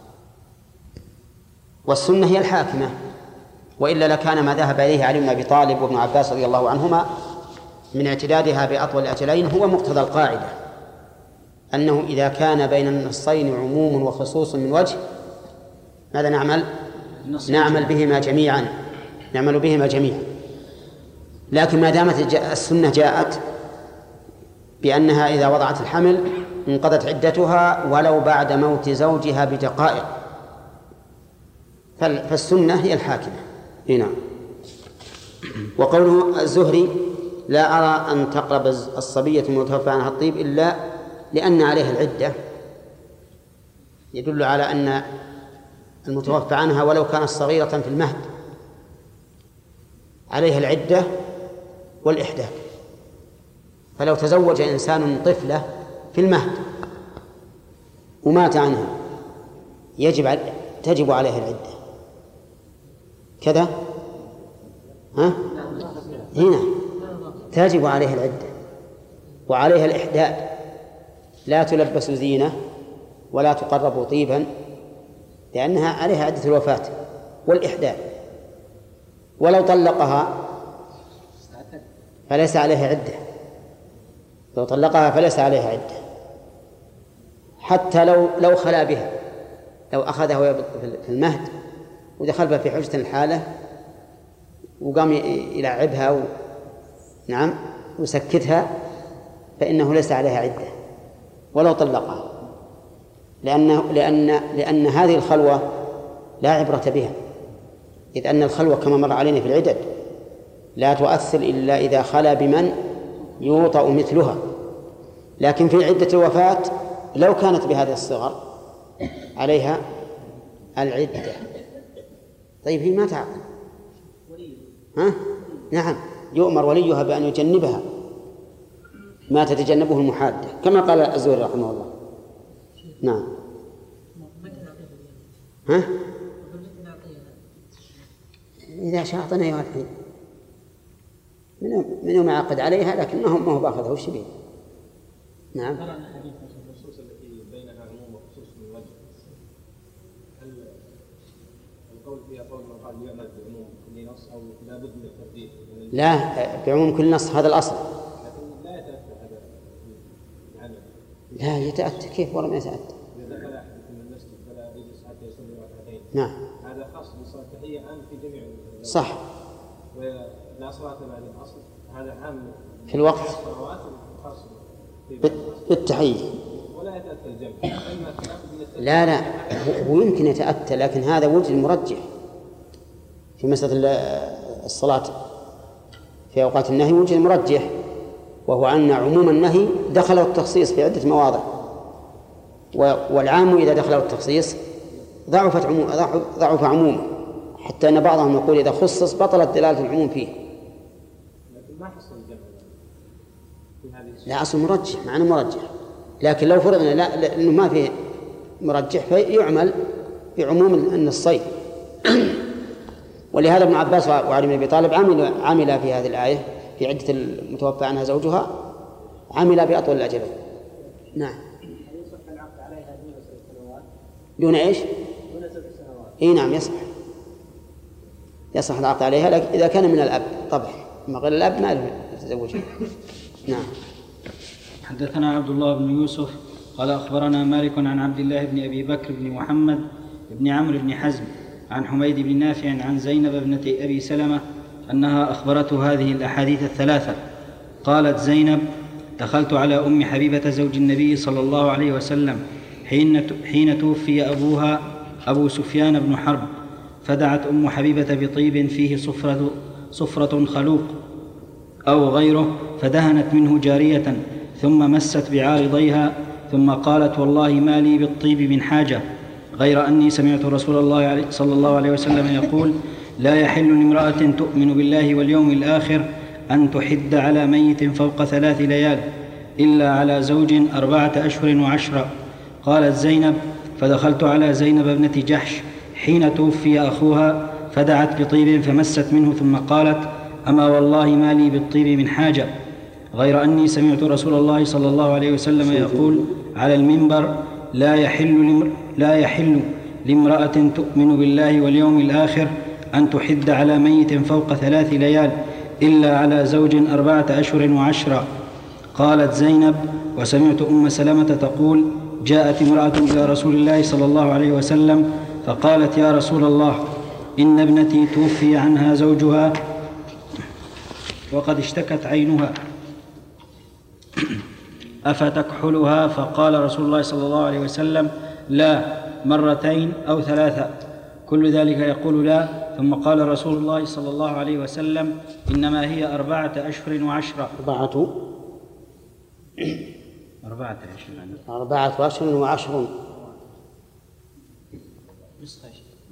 والسنة هي الحاكمة، وإلا لكان ما ذهب إليه علي بن أبي طالب وابن عباس رضي الله عنهما من اعتدادها بأطول الأجلين هو مقتضى القاعدة، أنه إذا كان بين النصين عموم وخصوص من وجه ماذا نعمل؟ نعمل بهما جميعا، نعمل بهما جميعا. لكن ما دامت السنة جاءت بأنها إذا وضعت الحمل انقضت عدتها ولو بعد موت زوجها بدقائق، فالسنة هي الحاكمة هنا. وقوله الزهري: لا أرى أن تقرب الصبية المتوفى عنها الطيب إلا لأن عليها العدة، يدل على أن المتوفى عنها ولو كانت صغيرة في المهد عليها العدة والإحداث. فلو تزوج إنسان طفلة في المهد ومات عنها يجب تجب عليها العدة كذا، ها؟ هنا تجب عليها العدة وعليها الإحداد، لا تلبس زينة ولا تقرب طيبا لأنها عليها عدة الوفاة والإحداد. ولو طلقها فليس عليها عدة، لو طلقها فليس عليها عدة، حتى لو لو خلا بها، لو أخذها وهي في المهد ودخل بها في حجة الحالة وقام يلعبها و... نعم وسكتها فإنه ليس عليها عدة ولو طلقها، لأن لأن لأن هذه الخلوة لا عبرة بها، إذ أن الخلوة كما مر علينا في العدد لا تؤثر إلا إذا خلا بمن يوطأ مثلها. لكن في عدة الوفاة لو كانت بهذه الصغر عليها العدة، طيب هي ما تعقل. ها؟ نعم، يؤمر وليها بأن يجنبها ما تتجنبه المحادة كما قال الزهري رحمه الله. نعم. ها؟ إذا شاء أعطنا أيها الحين من يوم عقد عليها، لكن ما هو ما هو باخذها وش بيه. نعم. النصوص التي بينها عموم وخصوص من وجه، هل القول فيها قول من قال يعمل بعموم كل نص أو لا بد من الترديد؟ لا، بعموم كل نص، هذا الأصل. لكن لا يتأتى هذا العمل. لا يتأتى، كيف والله ما يتأتى؟ إذا دخل أحد من المسجد فلا يجلس حتى يصلي ركعتين. نعم. هذا خاص بصلاة التحية عام في جميع. صح. ولا صلاة بعد الأصل هذا عام في الوقت بالتحية. ولا يتأتى الجمع. لا لا، هو يمكن يتأتى، لكن هذا وجه المرجح في مسألة الصلاة في أوقات النهي. وجه المرجح وهو أن عموم النهي دخله التخصيص في عدة مواضع، والعام إذا دخله التخصيص ضعفت عموم ضعف عمومه، حتى أن بعضهم يقول إذا خصص بطلت دلالة العموم فيه. لكن ما حصل الجمع في هذه. لا، أصل مرجح معنى مرجح، لكن لو فرضنا لا لأنه ما فيه مرجح فيعمل بعموم النصين. ولهذا ابن عباس وعلي بن أبي طالب عمل عمل في هذه الآية في عدة المتوفى عنها زوجها، عمل بأطول الأجلين. نعم. دون إيش؟ دون سبع سنوات. إيه نعم يصح، يصح العقد عليها، لكن إذا كان من الأب طبعا، ما غير الأب ما له يتزوجها. نعم. حدثنا عبد الله بن يوسف قال أخبرنا مالك عن عبد الله بن أبي بكر بن محمد بن عمرو بن حزم عن حميد بن نافع عن زينب ابنة أبي سلمة أنها أخبرته هذه الأحاديث الثلاثة. قالت زينب: دخلت على أم حبيبة زوج النبي صلى الله عليه وسلم حين توفي أبوها أبو سفيان بن حرب، فدعت أم حبيبة بطيب فيه صفرة, صفرة خلوق أو غيره، فدهنت منه جارية، ثم مست بعارضيها، ثم قالت: والله ما لي بالطيب من حاجة، غير أني سمعت رسول الله صلى الله عليه وسلم يقول: لا يحل لامرأة تؤمن بالله واليوم الآخر أن تحد على ميت فوق ثلاث ليال إلا على زوج أربعة أشهر وعشرة. قالت زينب: فدخلت على زينب ابنة جحش حين توفي أخوها، فدعت بطيب فمست منه، ثم قالت: أما والله ما لي بالطيب من حاجة، غير أني سمعت رسول الله صلى الله عليه وسلم يقول على المنبر: لا يحل لا يحل لامرأة تؤمن بالله واليوم الآخر أن تحد على ميت فوق ثلاث ليال إلا على زوج أربعة أشهر وعشرة. قالت زينب: وسمعت أم سلمة تقول: جاءت امرأة إلى رسول الله صلى الله عليه وسلم فقالت: يا رسول الله، إن ابنتي توفي عنها زوجها وقد اشتكت عينها، أفتكحلها؟ فقال رسول الله صلى الله عليه وسلم: لا، مرتين أو ثلاثة. كل ذلك يقول لا. ثم قال رسول الله صلى الله عليه وسلم: إنما هي أربعة أشهر وعشرة. أربعة أربعة أشهر أربعة أشهر وعشر. نسخة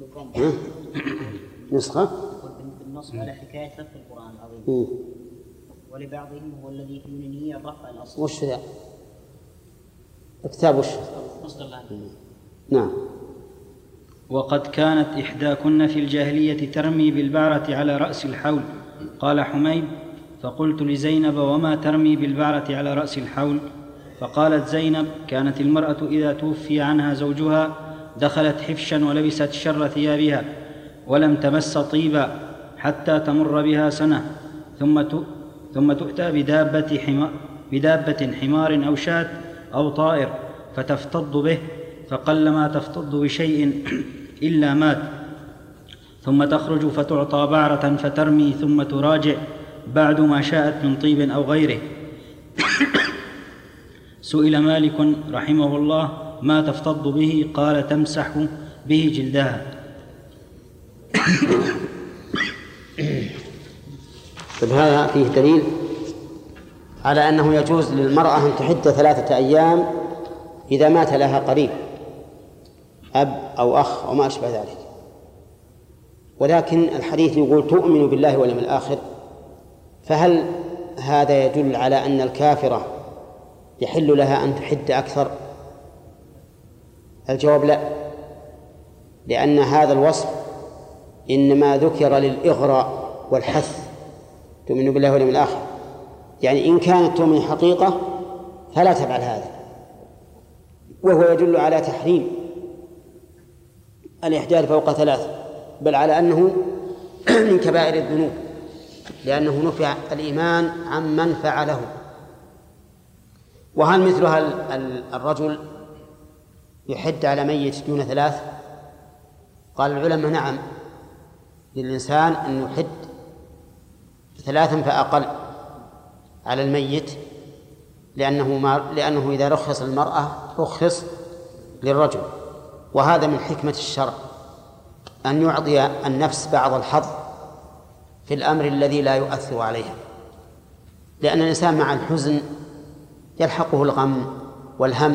نسخة بالنص على حكاية لفظ القرآن العظيم، ولبعضهم هو الذي في نية رفع الأصل. وش ذا؟ كتاب وش؟ مصدر الله. نعم. وقد كانت إحداكن في الجاهلية ترمي بالبعرة على رأس الحول. قال حميد: فقلت لزينب: وما ترمي بالبعرة على رأس الحول؟ فقالت زينب: كانت المرأة إذا توفي عنها زوجها دخلت حفشا ولبست شر ثيابها ولم تمس طيبا حتى تمر بها سنة، ثم ثم تؤتى بدابة حمار, بدابة حمار أو شاة أو طائر فتفتض به، فقلما تفتض بشيء إلا مات، ثم تخرج فتعطى بعرة فترمي، ثم تراجع بعد ما شاءت من طيب أو غيره. سئل مالك رحمه الله: ما تفتض به؟ قال: تمسح به جلدها. طيب، هذا فيه دليل على أنه يجوز للمرأة أن تحد ثلاثة أيام إذا مات لها قريب، أب أو أخ أو ما أشبه ذلك، ولكن الحديث يقول تؤمن بالله واليوم الآخر، فهل هذا يدل على أن الكافرة يحل لها أن تحد أكثر؟ الجواب لا، لأن هذا الوصف إنما ذكر للإغراء والحث، تؤمن بالله واليوم الآخر، يعني إن كانت تؤمن حقيقة فلا تفعل هذا، وهو يدل على تحريم الإحداث فوق ثلاث، بل على أنه من كبائر الذنوب، لأنه نفع الإيمان عمن فعله. وهل مثلها الرجل يحد على ميت دون ثلاث؟ قال العلماء نعم، للإنسان أن يحد ثلاثا فأقل على الميت، لأنه, ما لأنه إذا رخص للمرأة رخص للرجل، وهذا من حكمة الشرع أن يعطي النفس بعض الحظ في الأمر الذي لا يؤثر عليها، لأن الإنسان مع الحزن يلحقه الغم والهم،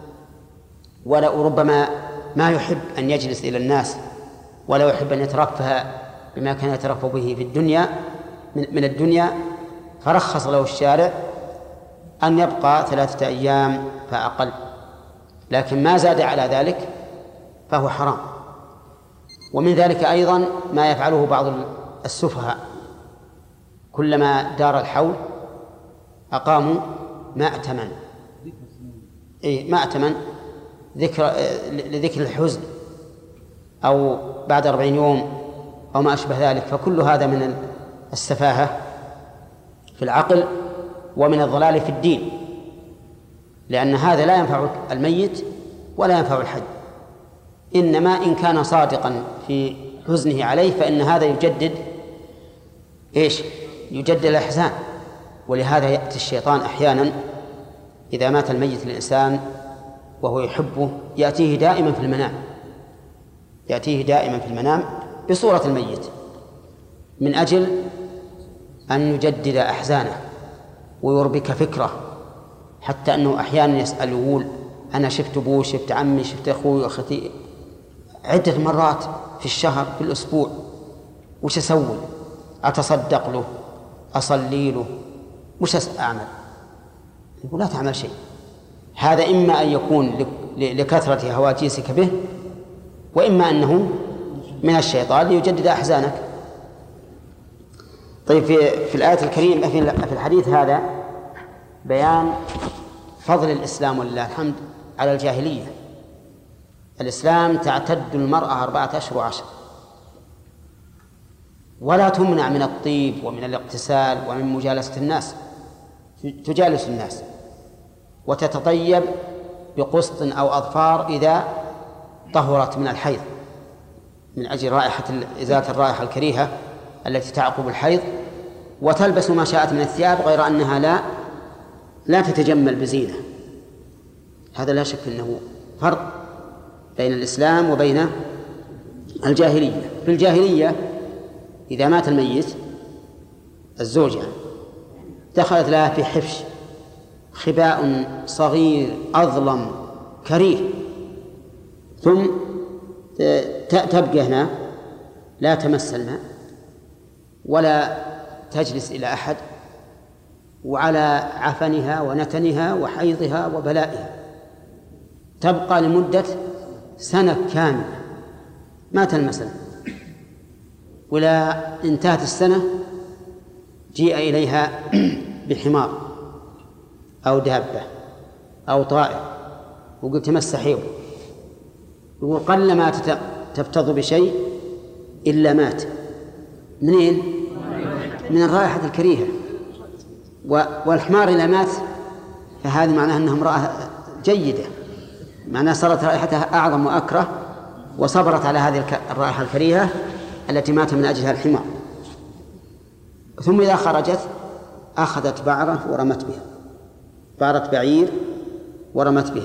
وربما ما يحب أن يجلس إلى الناس، ولا يحب أن يترفه بما كان يترفه به في الدنيا من الدنيا، فرخص له الشارع أن يبقى ثلاثة أيام فأقل، لكن ما زاد على ذلك فهو حرام. ومن ذلك أيضا ما يفعله بعض السفهاء، كلما دار الحول أقاموا مأتما، إيه مأتما ذكر لذكر الحزن، أو بعد أربعين يوم أو ما أشبه ذلك، فكل هذا من السفاهة في العقل ومن الضلال في الدين، لأن هذا لا ينفع الميت ولا ينفع الحي، إنما إن كان صادقا في حزنه عليه فإن هذا يجدد إيش؟ يجدد الأحزان. ولهذا يأتي الشيطان أحيانا إذا مات الميت الإنسان وهو يحبه، يأتيه دائما في المنام، يأتيه دائما في المنام بصورة الميت، من أجل أن يجدد أحزانه ويربك فكره، حتى أنه أحيانا يسأل يقول أنا شفت أبوي، شفت عمي، شفت أخوي وأختي عدة مرات في الشهر في الأسبوع، وش أسوي؟ أتصدق له؟ أصلي له؟ وش أعمل؟ يقول لا تعمل شيء، هذا إما أن يكون لكثرة هواجسك به، وإما أنه من الشيطان ليجدد أحزانك. طيب في, في الآية الكريمة في الحديث هذا بيان فضل الإسلام ولله الحمد على الجاهلية. الإسلام تعتد المرأة أربعة أشهر وعشر، ولا تمنع من الطيب ومن الاغتسال ومن مجالسة الناس، تجالس الناس وتتطيب بقسط أو أظفار إذا طهرت من الحيض، من أجل رائحة إزالة الرائحة الكريهة التي تعقب الحيض، وتلبس ما شاءت من الثياب، غير أنها لا لا تتجمل بزينة. هذا لا شك أنه فرق بين الإسلام وبين الجاهلية. في الجاهلية إذا مات الميت الزوجة دخلت لها في حفش خباء صغير أظلم كريه، ثم تبقى هنا لا تمس الماء ولا تجلس إلى أحد، وعلى عفنها ونتنها وحيضها وبلائها تبقى لمدة سنة كاملة ما تلمس الماء، ولا انتهت السنة جيء إليها بحمار أو دابة أو طائر وقلت تمس حيض، يقول قل ما تفتض بشيء إلا مات. منين؟ من الرائحة الكريهة. والحمار إذا مات فهذه معناها أنها امرأة جيدة، معناها صارت رائحتها أعظم وأكره، وصبرت على هذه الرائحة الكريهة التي مات من أجلها الحمار. ثم إذا خرجت أخذت بعرة ورمت بها، بعرة بعير ورمت بها.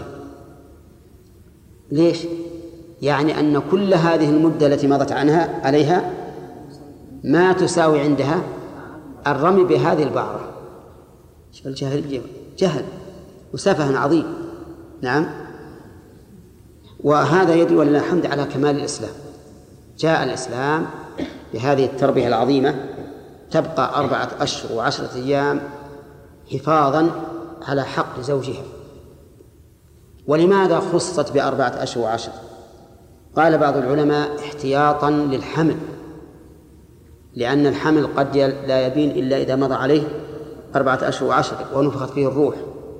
ليش؟ يعني أن كل هذه المدة التي مضت عنها عليها ما تساوي عندها الرمي بهذه البعرة. الجاهلية جهل وسفه عظيم. نعم. وهذا يدل ولله الحمد على كمال الإسلام. جاء الإسلام بهذه التربية العظيمة تبقى أربعة أشهر وعشرة أيام حفاظا على حق زوجها. ولماذا خصت بأربعة أشهر وعشرة؟ قال بعض العلماء احتياطا للحمل، لأن الحمل قد لا يبين إلا إذا مضى عليه أربعة أشهر وعشرة ونفخت فيه الروح.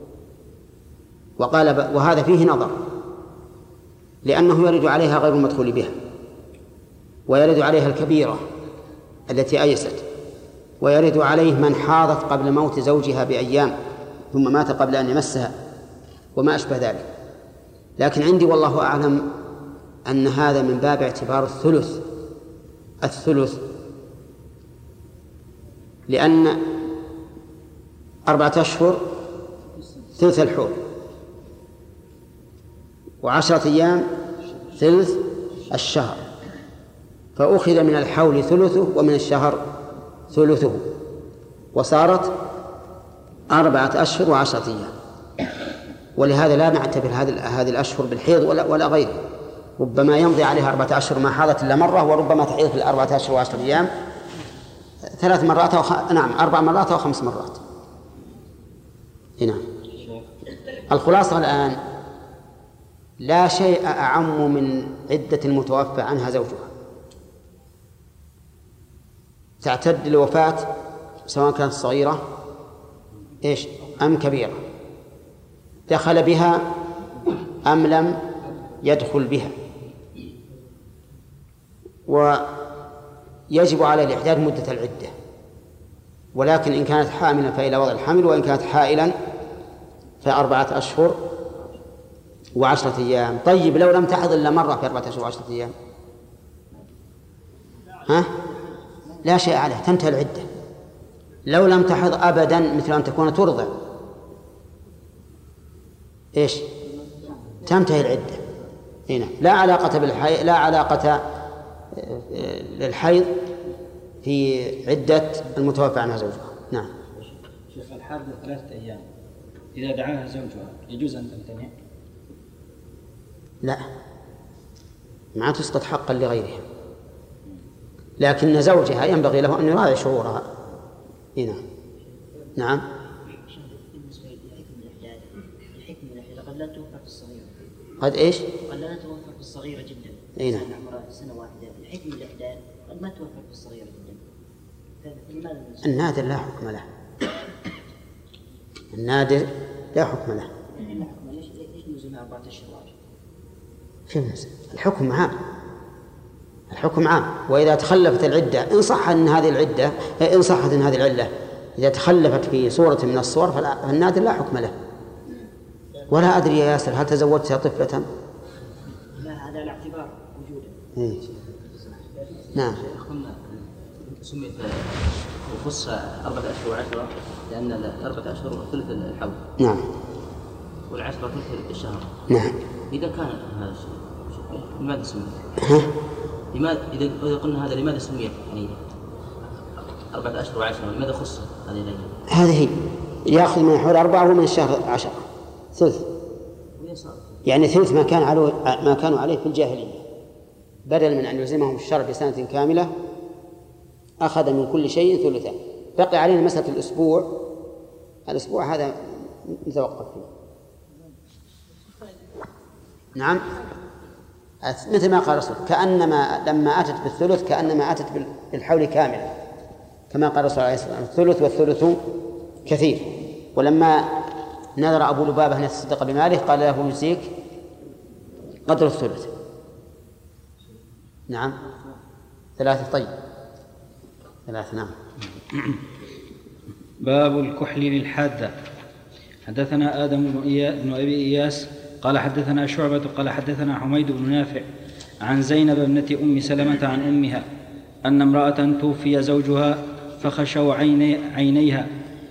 وقال ب... وهذا فيه نظر، لأنه يرد عليها غير المدخول بها، ويرد عليها الكبيرة التي أيست، ويرد عليه من حاضت قبل موت زوجها بأيام ثم مات قبل أن يمسها وما أشبه ذلك. لكن عندي والله أعلم أن هذا من باب اعتبار الثلث الثلث لأن أربعة أشهر ثلث الحول، وعشرة أيام ثلث الشهر، فأخذ من الحول ثلثه ومن الشهر ثلثه، وصارت أربعة أشهر وعشرة أيام. ولهذا لا نعتبر هذه الأشهر بالحيض ولا, ولا غيره، ربما يمضي عليها أربعة أشهر ما حاضت إلا مرة، وربما تحيض في الأربعة أشهر وعشرة أيام ثلاث مرات أو خ... نعم أربع مرات أو خمس مرات. هنا الخلاصة الآن لا شيء أعم من عدة المتوفى عنها زوجها، تعتد لوفاة سواء كانت صغيرة إيش أم كبيرة، دخل بها أم لم يدخل بها، ويجب على الإعداد مدة العدة. ولكن إن كانت حاملا فإلى وضع الحمل، وإن كانت حائلا فأربعة أشهر وعشرة أيام. طيب لو لم تحض إلا مرة في أربعة أشهر وعشرة أيام ها؟ لا شيء عليه، تنتهي العدة. لو لم تحض أبدا مثل أن تكون ترضع إيش تنتهي العدة هنا، لا علاقة بالحيض، لا علاقة للحيض في عدة المتوفى عنها زوجها. نعم. شيخ الحاضر ثلاثة أيام إذا دعاها زوجها يجوز أن تمتنع؟ لا، ما تسقط حقا لغيرها، لكن زوجها ينبغي له أن يراعي شعورها هنا. نعم. قد لا توفى في الصغيرة. قد إيش؟ قد لا توفى في الصغيرة جدا. أي نعم. عمرها سنة واحدة. الحكم الإحداث قد ما توفى في الصغيرة جدا. النادر لا حكم له. النادر لا حكم له. لا حكم. ليش ليش نزل أربعة أشهر؟ شو نزل؟ الحكم عام. الحكم عام، وإذا تخلفت العدة إن صح أن هذه العدة إن صحت أن هذه العلة إذا تخلفت في صورة من الصور فالنادر لا حكم له. ولا أدري يا ياسر هل تزوجت طفلة؟ لا، هذا الاعتبار وجوده. إيه. نعم. قلنا سميت وخص أربعة أشهر وعشرة لأن الأربعة أشهر ثلث الحول. نعم. والعشرة ثلث الشهر. نعم. إذا كان هذا الشيء لماذا سميت؟ ها؟ لماذا إذا قلنا هذا لماذا سميت يعني أربعة أشهر وعشرة لماذا خص هذه الأيام؟ هذه هي يأخذ من الحول أربعة ومن الشهر عشرة ثلث، يعني ثلث ما كان عليه ما كانوا عليه في الجاهلية، بدل من أن يلزمهم الشرع بسنة كاملة أخذ من كل شيء ثلثا. بقي علينا مسألة الأسبوع، الأسبوع هذا نتوقف فيه. نعم، مثل ما قال الرسول كأنما لما أتت بالثلث كأنما أتت بالحول كاملا، كما قال الرسول عليه الصلاة والسلام الثلث والثلث كثير. ولما نذر أبو لبابة أن يتصدق بماله قال له يجزيك قدر الثلث. نعم ثلاثة. طيب ثلاثة. نعم. باب الكحل للحادة. حدثنا آدم بن أبي إياس قال حدثنا شعبة قال حدثنا حميد بن نافع عن زينب ابنة أم سلمة عن أمها أن امرأة توفي زوجها فخشوا عيني عينيها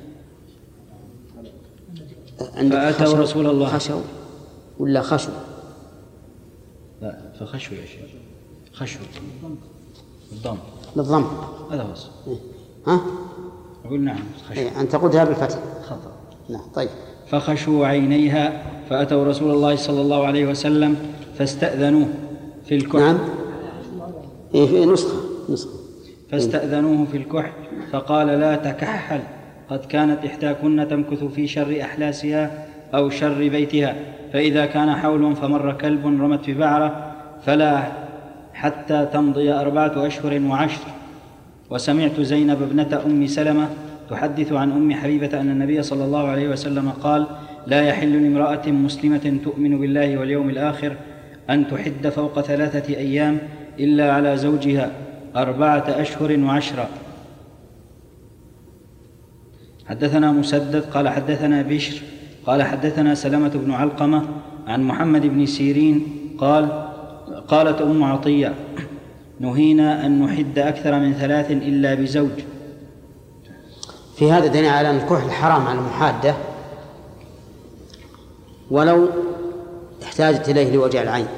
فأتوا رسول الله. خشوا ولا خشوا؟ لا فخشوا يا شيخ، خشوا بالضم. بالضم هذا هو. ها؟ أقول نعم خشوا. إيه أن تقولها بالفتح. خطأ. نعم. طيب. فخشوا عينيها فأتوا رسول الله صلى الله عليه وسلم فاستأذنوه في الكحل. نعم. إيه في نسخة نسخة فاستأذنوه في الكحل فقال لا تكحل، قد كانت إحداكن تمكث في شر أحلاسها أو شر بيتها، فإذا كان حول فمر كلب رمت ببعرة فلا حتى تمضي أربعة أشهر وعشر. وسمعت زينب ابنة أم سلمة تحدث عن أم حبيبة أن النبي صلى الله عليه وسلم قال لا يحل لامرأة مسلمة تؤمن بالله واليوم الآخر أن تحد فوق ثلاثة أيام إلا على زوجها أربعة أشهر وعشرة. حدثنا مسدد قال حدثنا بشر قال حدثنا سلمة بن علقمة عن محمد بن سيرين قال قالت أم عطية نهينا أن نحد أكثر من ثلاث إلا بزوج. في هذا دليل على أن الكحل حرام على المحادة ولو احتاجت إليه لوجع العين،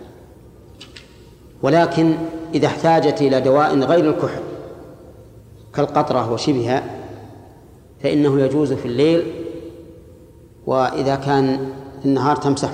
ولكن إذا احتاجت إلى دواء غير الكحل كالقطرة وشبهها فإنه يجوز في الليل، وإذا كان في النهار تمسحه.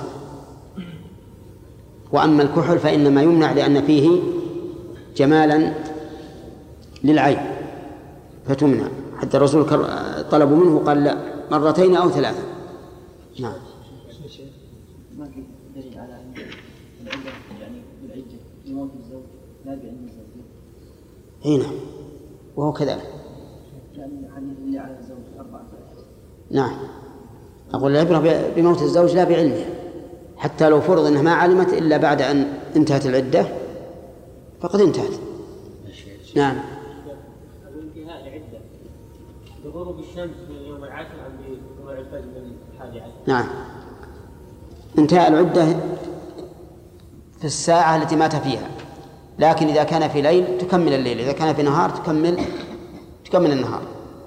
وأما الكحل فإنما يمنع لأن فيه جمالا للعين فتمنع، حتى الرسول طلبوا منه قال لا مرتين أو ثلاثة. نعم. ما في دليل على أن العدة يعني بالعدة لموت الزوج لا بأن الزوج. أي نعم وهو كذلك. لأن الحديث اللي على الزوج أربعة أشهر. نعم أقول العبرة بموت الزوج لا بعلمه، حتى لو فرض أنها ما علمت إلا بعد أن انتهت العدة فقد انتهت. نعم. انتهاء العدة بغروب الشمس من يوم العاشر أم بطلوع الفجر من الحادي عشر؟ نعم انتهاء العدة في الساعة التي مات فيها، لكن إذا كان في ليل تكمل الليل، إذا كان في نهار تكمل تكمل النهار.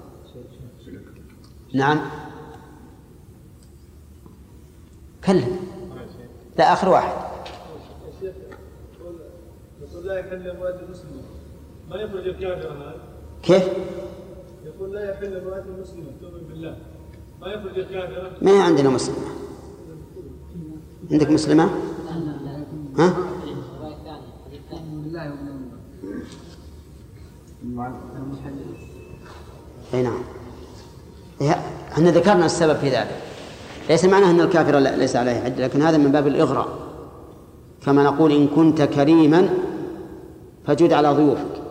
نعم كلم لا آخر واحد. يقول لا يحل امرأة مسلمة ما يخرج الكافر هذا؟ كيف؟ يقول لا يحل امرأة مسلمة تؤمن بالله ما يخرج الكافر؟ ما عندنا مسلمة. عندك مسلمة؟ ها؟ اي نعم. احنا ذكرنا السبب في ذلك، ليس معناه أن الكافر ليس عليه حد، لكن هذا من باب الإغراء، كما نقول إن كنت كريما فجد على ضيوفك.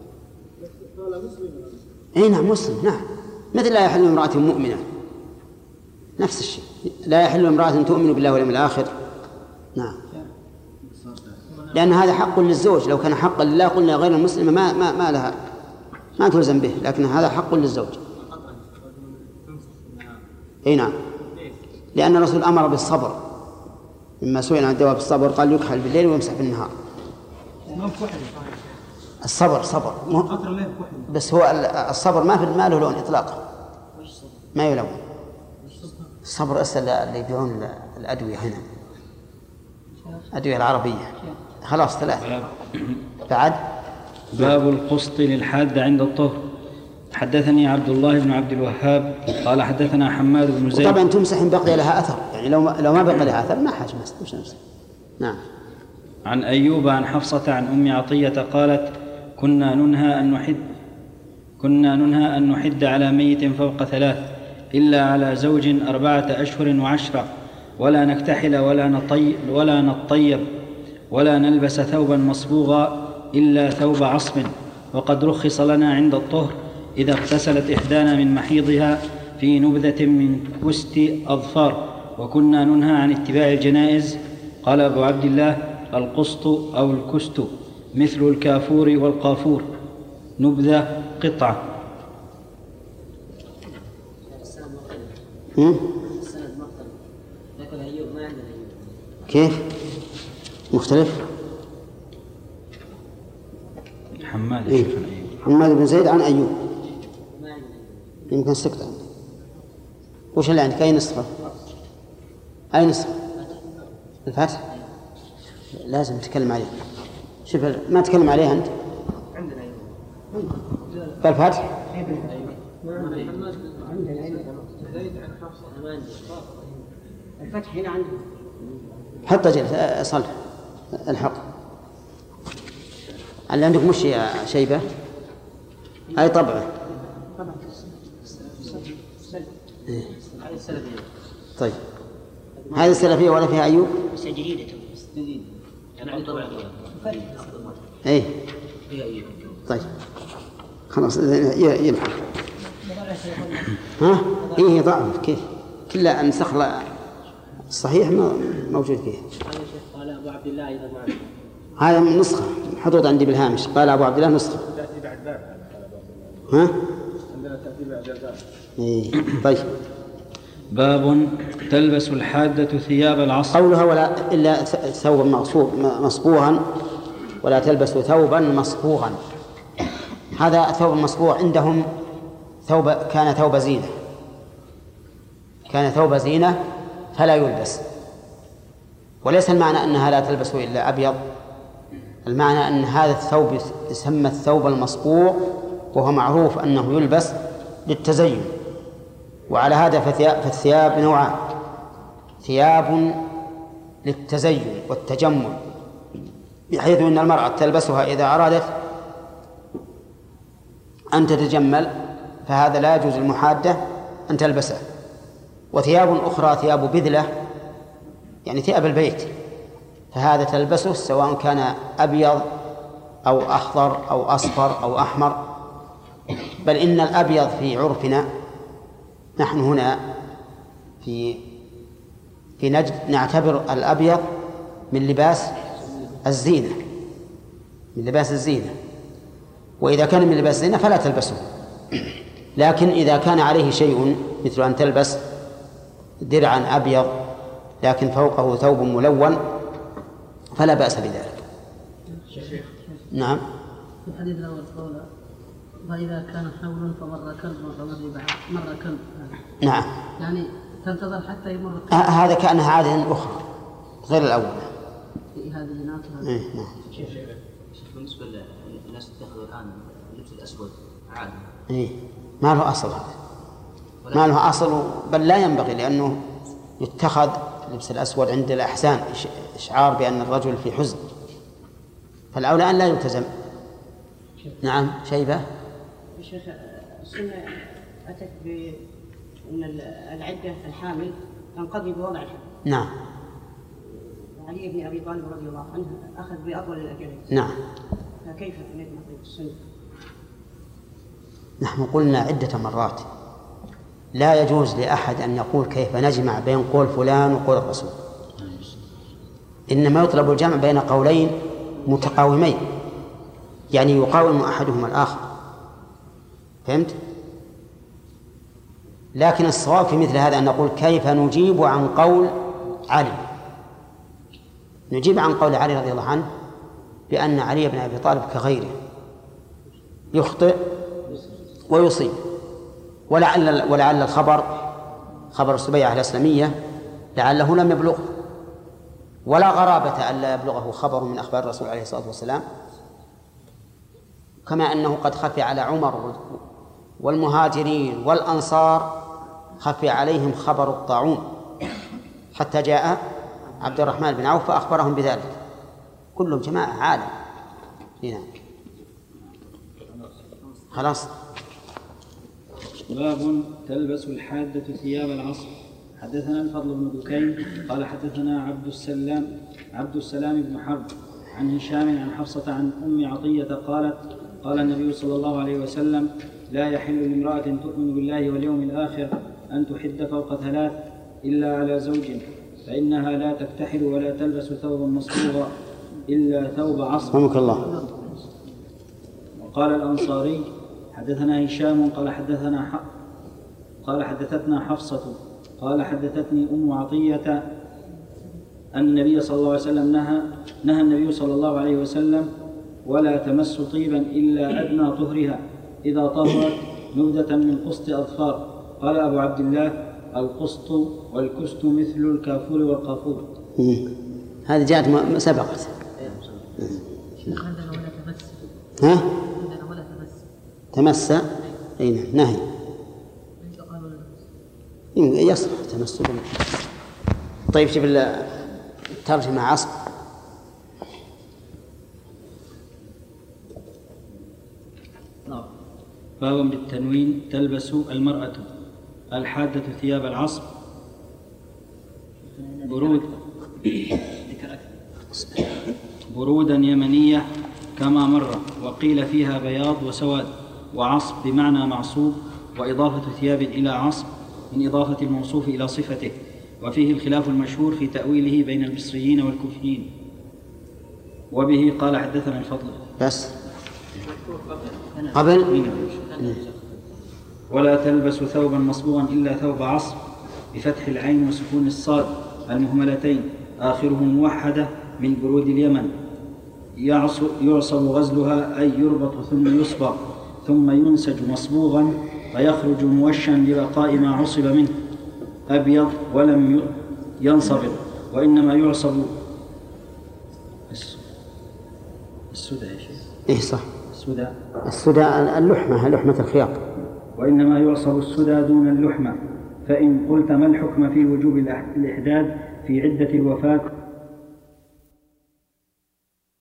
اي نعم مسلم. نعم مثل لا يحل امرأة مؤمنة، نفس الشيء، لا يحل امرأة تؤمن بالله واليوم الآخر. نعم لأن هذا حق للزوج، لو كان حقا لله قلنا غير المسلمة ما, ما, ما لها ما تلزم به، لكن هذا حق للزوج. اي نعم لأن الرسول أمر بالصبر، لما سئل عن الدواء بالصبر قال يكحل بالليل ويمسح بالنهار. الصبر صبر بس هو الصبر ما في ما له لون إطلاقا، ما يلون. الصبر أسأل اللي يبيعون الأدوية هنا، الأدوية العربية. خلاص ثلاثة بعد. باب القسط للحاد عند الطهر. حدثني عبد الله بن عبد الوهاب قال حدثنا حماد بن زيد. طبعا تمسح إن بقي لها أثر، يعني لو ما لو ما بقي لها أثر ما حاجة مش نمسح. نعم. عن أيوب عن حفصة عن أم عطية قالت كنا ننهى أن نحد كنا ننهى أن نحد على ميت فوق ثلاث إلا على زوج أربعة أشهر وعشرة، ولا نكتحل ولا نطيب ولا نطيب ولا نلبس ثوبا مصبوغا إلا ثوب عصب، وقد رخص لنا عند الطهر إذا اغتسلت إحدانا من محيضها في نبذة من كست أظفار، وكنا ننهى عن اتباع الجنائز. قال أبو عبد الله القسط أو الكست مثل الكافور والقافور، نبذة قطعة. كيف مختلف؟ حماد إيه؟ حماد بن زيد عن أيوب يمكن سكت. وش اللي عندك؟ أي نسخة؟ أي نسخة؟ الفتح؟ لازم تتكلم عليه. شوف ما تتكلم عليه أنت. عندنا أيوب. الفتح؟ الفتح هنا عندنا. حط جلس صلح الحق. اللي عندك مش يا شيبة؟ أي طبعه طبعا هذه السلفية. طيب هذه السلفية ولا فيها أيوب؟ بس جديدة جديد أنا عندي طبعا إيه فيها أيوب. طيب خلاص ينفع. ها؟ إيه ضعف كيف؟ كلا النسخ الصحيح موجود فيه. قال أبو عبد الله أيضا معنا. هذا من نسخة محطوط عندي بالهامش. قال أبو عبد الله نسخة. ها؟ إيه طيب. باب تلبس الحادة ثياب العصر. قولها ولا إلا ثوبا مصبوغا ولا تلبس ثوبا مصبوغا. هذا ثوب مصبوغ عندهم ثوب كان ثوب زينة كان ثوب زينة فلا يلبس، وليس المعنى أنها لا تلبس إلا أبيض، المعنى أن هذا الثوب يسمى الثوب المصبوغ، وهو معروف أنه يلبس للتزين. وعلى هذا فالثياب نوعان: ثياب للتزين والتجمل، بحيث أن المرأة تلبسها إذا أرادت أن تتجمل، فهذا لا يجوز المحادة أن تلبسه. وثياب أخرى ثياب بذلة، يعني ثياب البيت، فهذا تلبسه سواء كان أبيض أو أخضر أو أصفر أو أحمر. بل إن الأبيض في عرفنا نحن هنا في في نجد نعتبر الأبيض من لباس الزينة من لباس الزينة وإذا كان من لباس الزينة فلا تلبسه. لكن إذا كان عليه شيء مثل أن تلبس درعا أبيض لكن فوقه ثوب ملون فلا بأس بذلك. نعم. في الحديث الأول قوله وإذا كان حول فمر كلب مر كلب. نعم. يعني تنتظر حتى يمر كلب. آه هذا كأنها عادة أخرى غير الأول. في هذه الناس. إيه نعم. شيخ بالنسبة للناس تتخذ الآن اللبس الأسود عادي. إيه ما له أصل هذا. ما له أصل، بل لا ينبغي، لأنه يتخذ اللبس الأسود عند الأحزان إشعار بأن الرجل في حزن، فالأولى أن لا يلتزم. نعم. شيبة. الشيخ السنة أتت بأن العدة الحامل تنقضي بوضع الحمل. نعم. علي بن أبي طالب رضي الله عنه أخذ بأطول الأجلين. نعم. فكيف نجمع بين السنة؟ نحن قلنا عدة مرات لا يجوز لأحد أن يقول كيف نجمع بين قول فلان وقول الرسول، إنما يطلب الجمع بين قولين متقاومين، يعني يقاوم أحدهما الآخر. فهمت؟ لكن الصواب في مثل هذا أن نقول كيف نجيب عن قول علي. نجيب عن قول علي رضي الله عنه بأن علي بن أبي طالب كغيره يخطئ ويصيب، ولعل ولعل الخبر خبر السبيعة الإسلامية لعله لم يبلغه، ولا غرابة أن لا يبلغه خبر من أخبار الرسول عليه الصلاة والسلام، كما أنه قد خفي على عمر والمهاجرين والأنصار، خفي عليهم خبر الطاعون حتى جاء عبد الرحمن بن عوف فأخبرهم بذلك. كلهم جماعة عالم. هنا خلاص. باب تلبس الحادة ثياب العصر. حدثنا الفضل بن دكين قال حدثنا عبد السلام عبد السلام بن حرب عن هشام عن حفصة عن أم عطية قالت قال النبي صلى الله عليه وسلم لا يحل لامرأة تؤمن بالله واليوم الآخر أن تحد فوق ثلاث إلا على زوج، فإنها لا تكتحل ولا تلبس ثوبا مصبوغا إلا ثوب عصر. رحمك الله. وقال الأنصاري حدثنا هشام قال حدثنا حق قال حدثتنا حفصة قال حدثتني أم عطية أن النبي صلى الله عليه وسلم نهى نهى النبي صلى الله عليه وسلم ولا تمس طيبا إلا أدنى طهرها إذا طهرت نبذة من قسط أظفار. قال أبو عبد الله القسط والكست مثل الكافور والقافور. هذه جاءت سبقت. ها؟ تمس أين نهي يصح تمس. طيب شوف الترجمة عصب. باب بالتنوين. تلبس المرأة الحادة ثياب العصر برود برودا يمنية كما مر، وقيل فيها بياض وسواد، وعصب بمعنى معصوب، وإضافة ثياب إلى عصب من إضافة الموصوف إلى صفته، وفيه الخلاف المشهور في تأويله بين المصريين والكوفيين. وبه قال حدثنا الفضل. بس قبل ولا تلبس ثوبا مصبوغا إلا ثوب عصب بفتح العين وسكون الصاد المهملتين آخره موحدة من برود اليمن، يعصب غزلها أي يربط ثم يصبغ ثم ينسج مصبوغا فيخرج موشا لبقاء ما عصب منه أبيض ولم ينصبغ، وإنما يعصب السدى يا شيخ. إيه صح، السدى السدى اللحمة لحمة الخياط، وإنما يعصب السدى دون اللحمة. فإن قلت ما الحكم في وجوب الإحداد في عدة الوفاة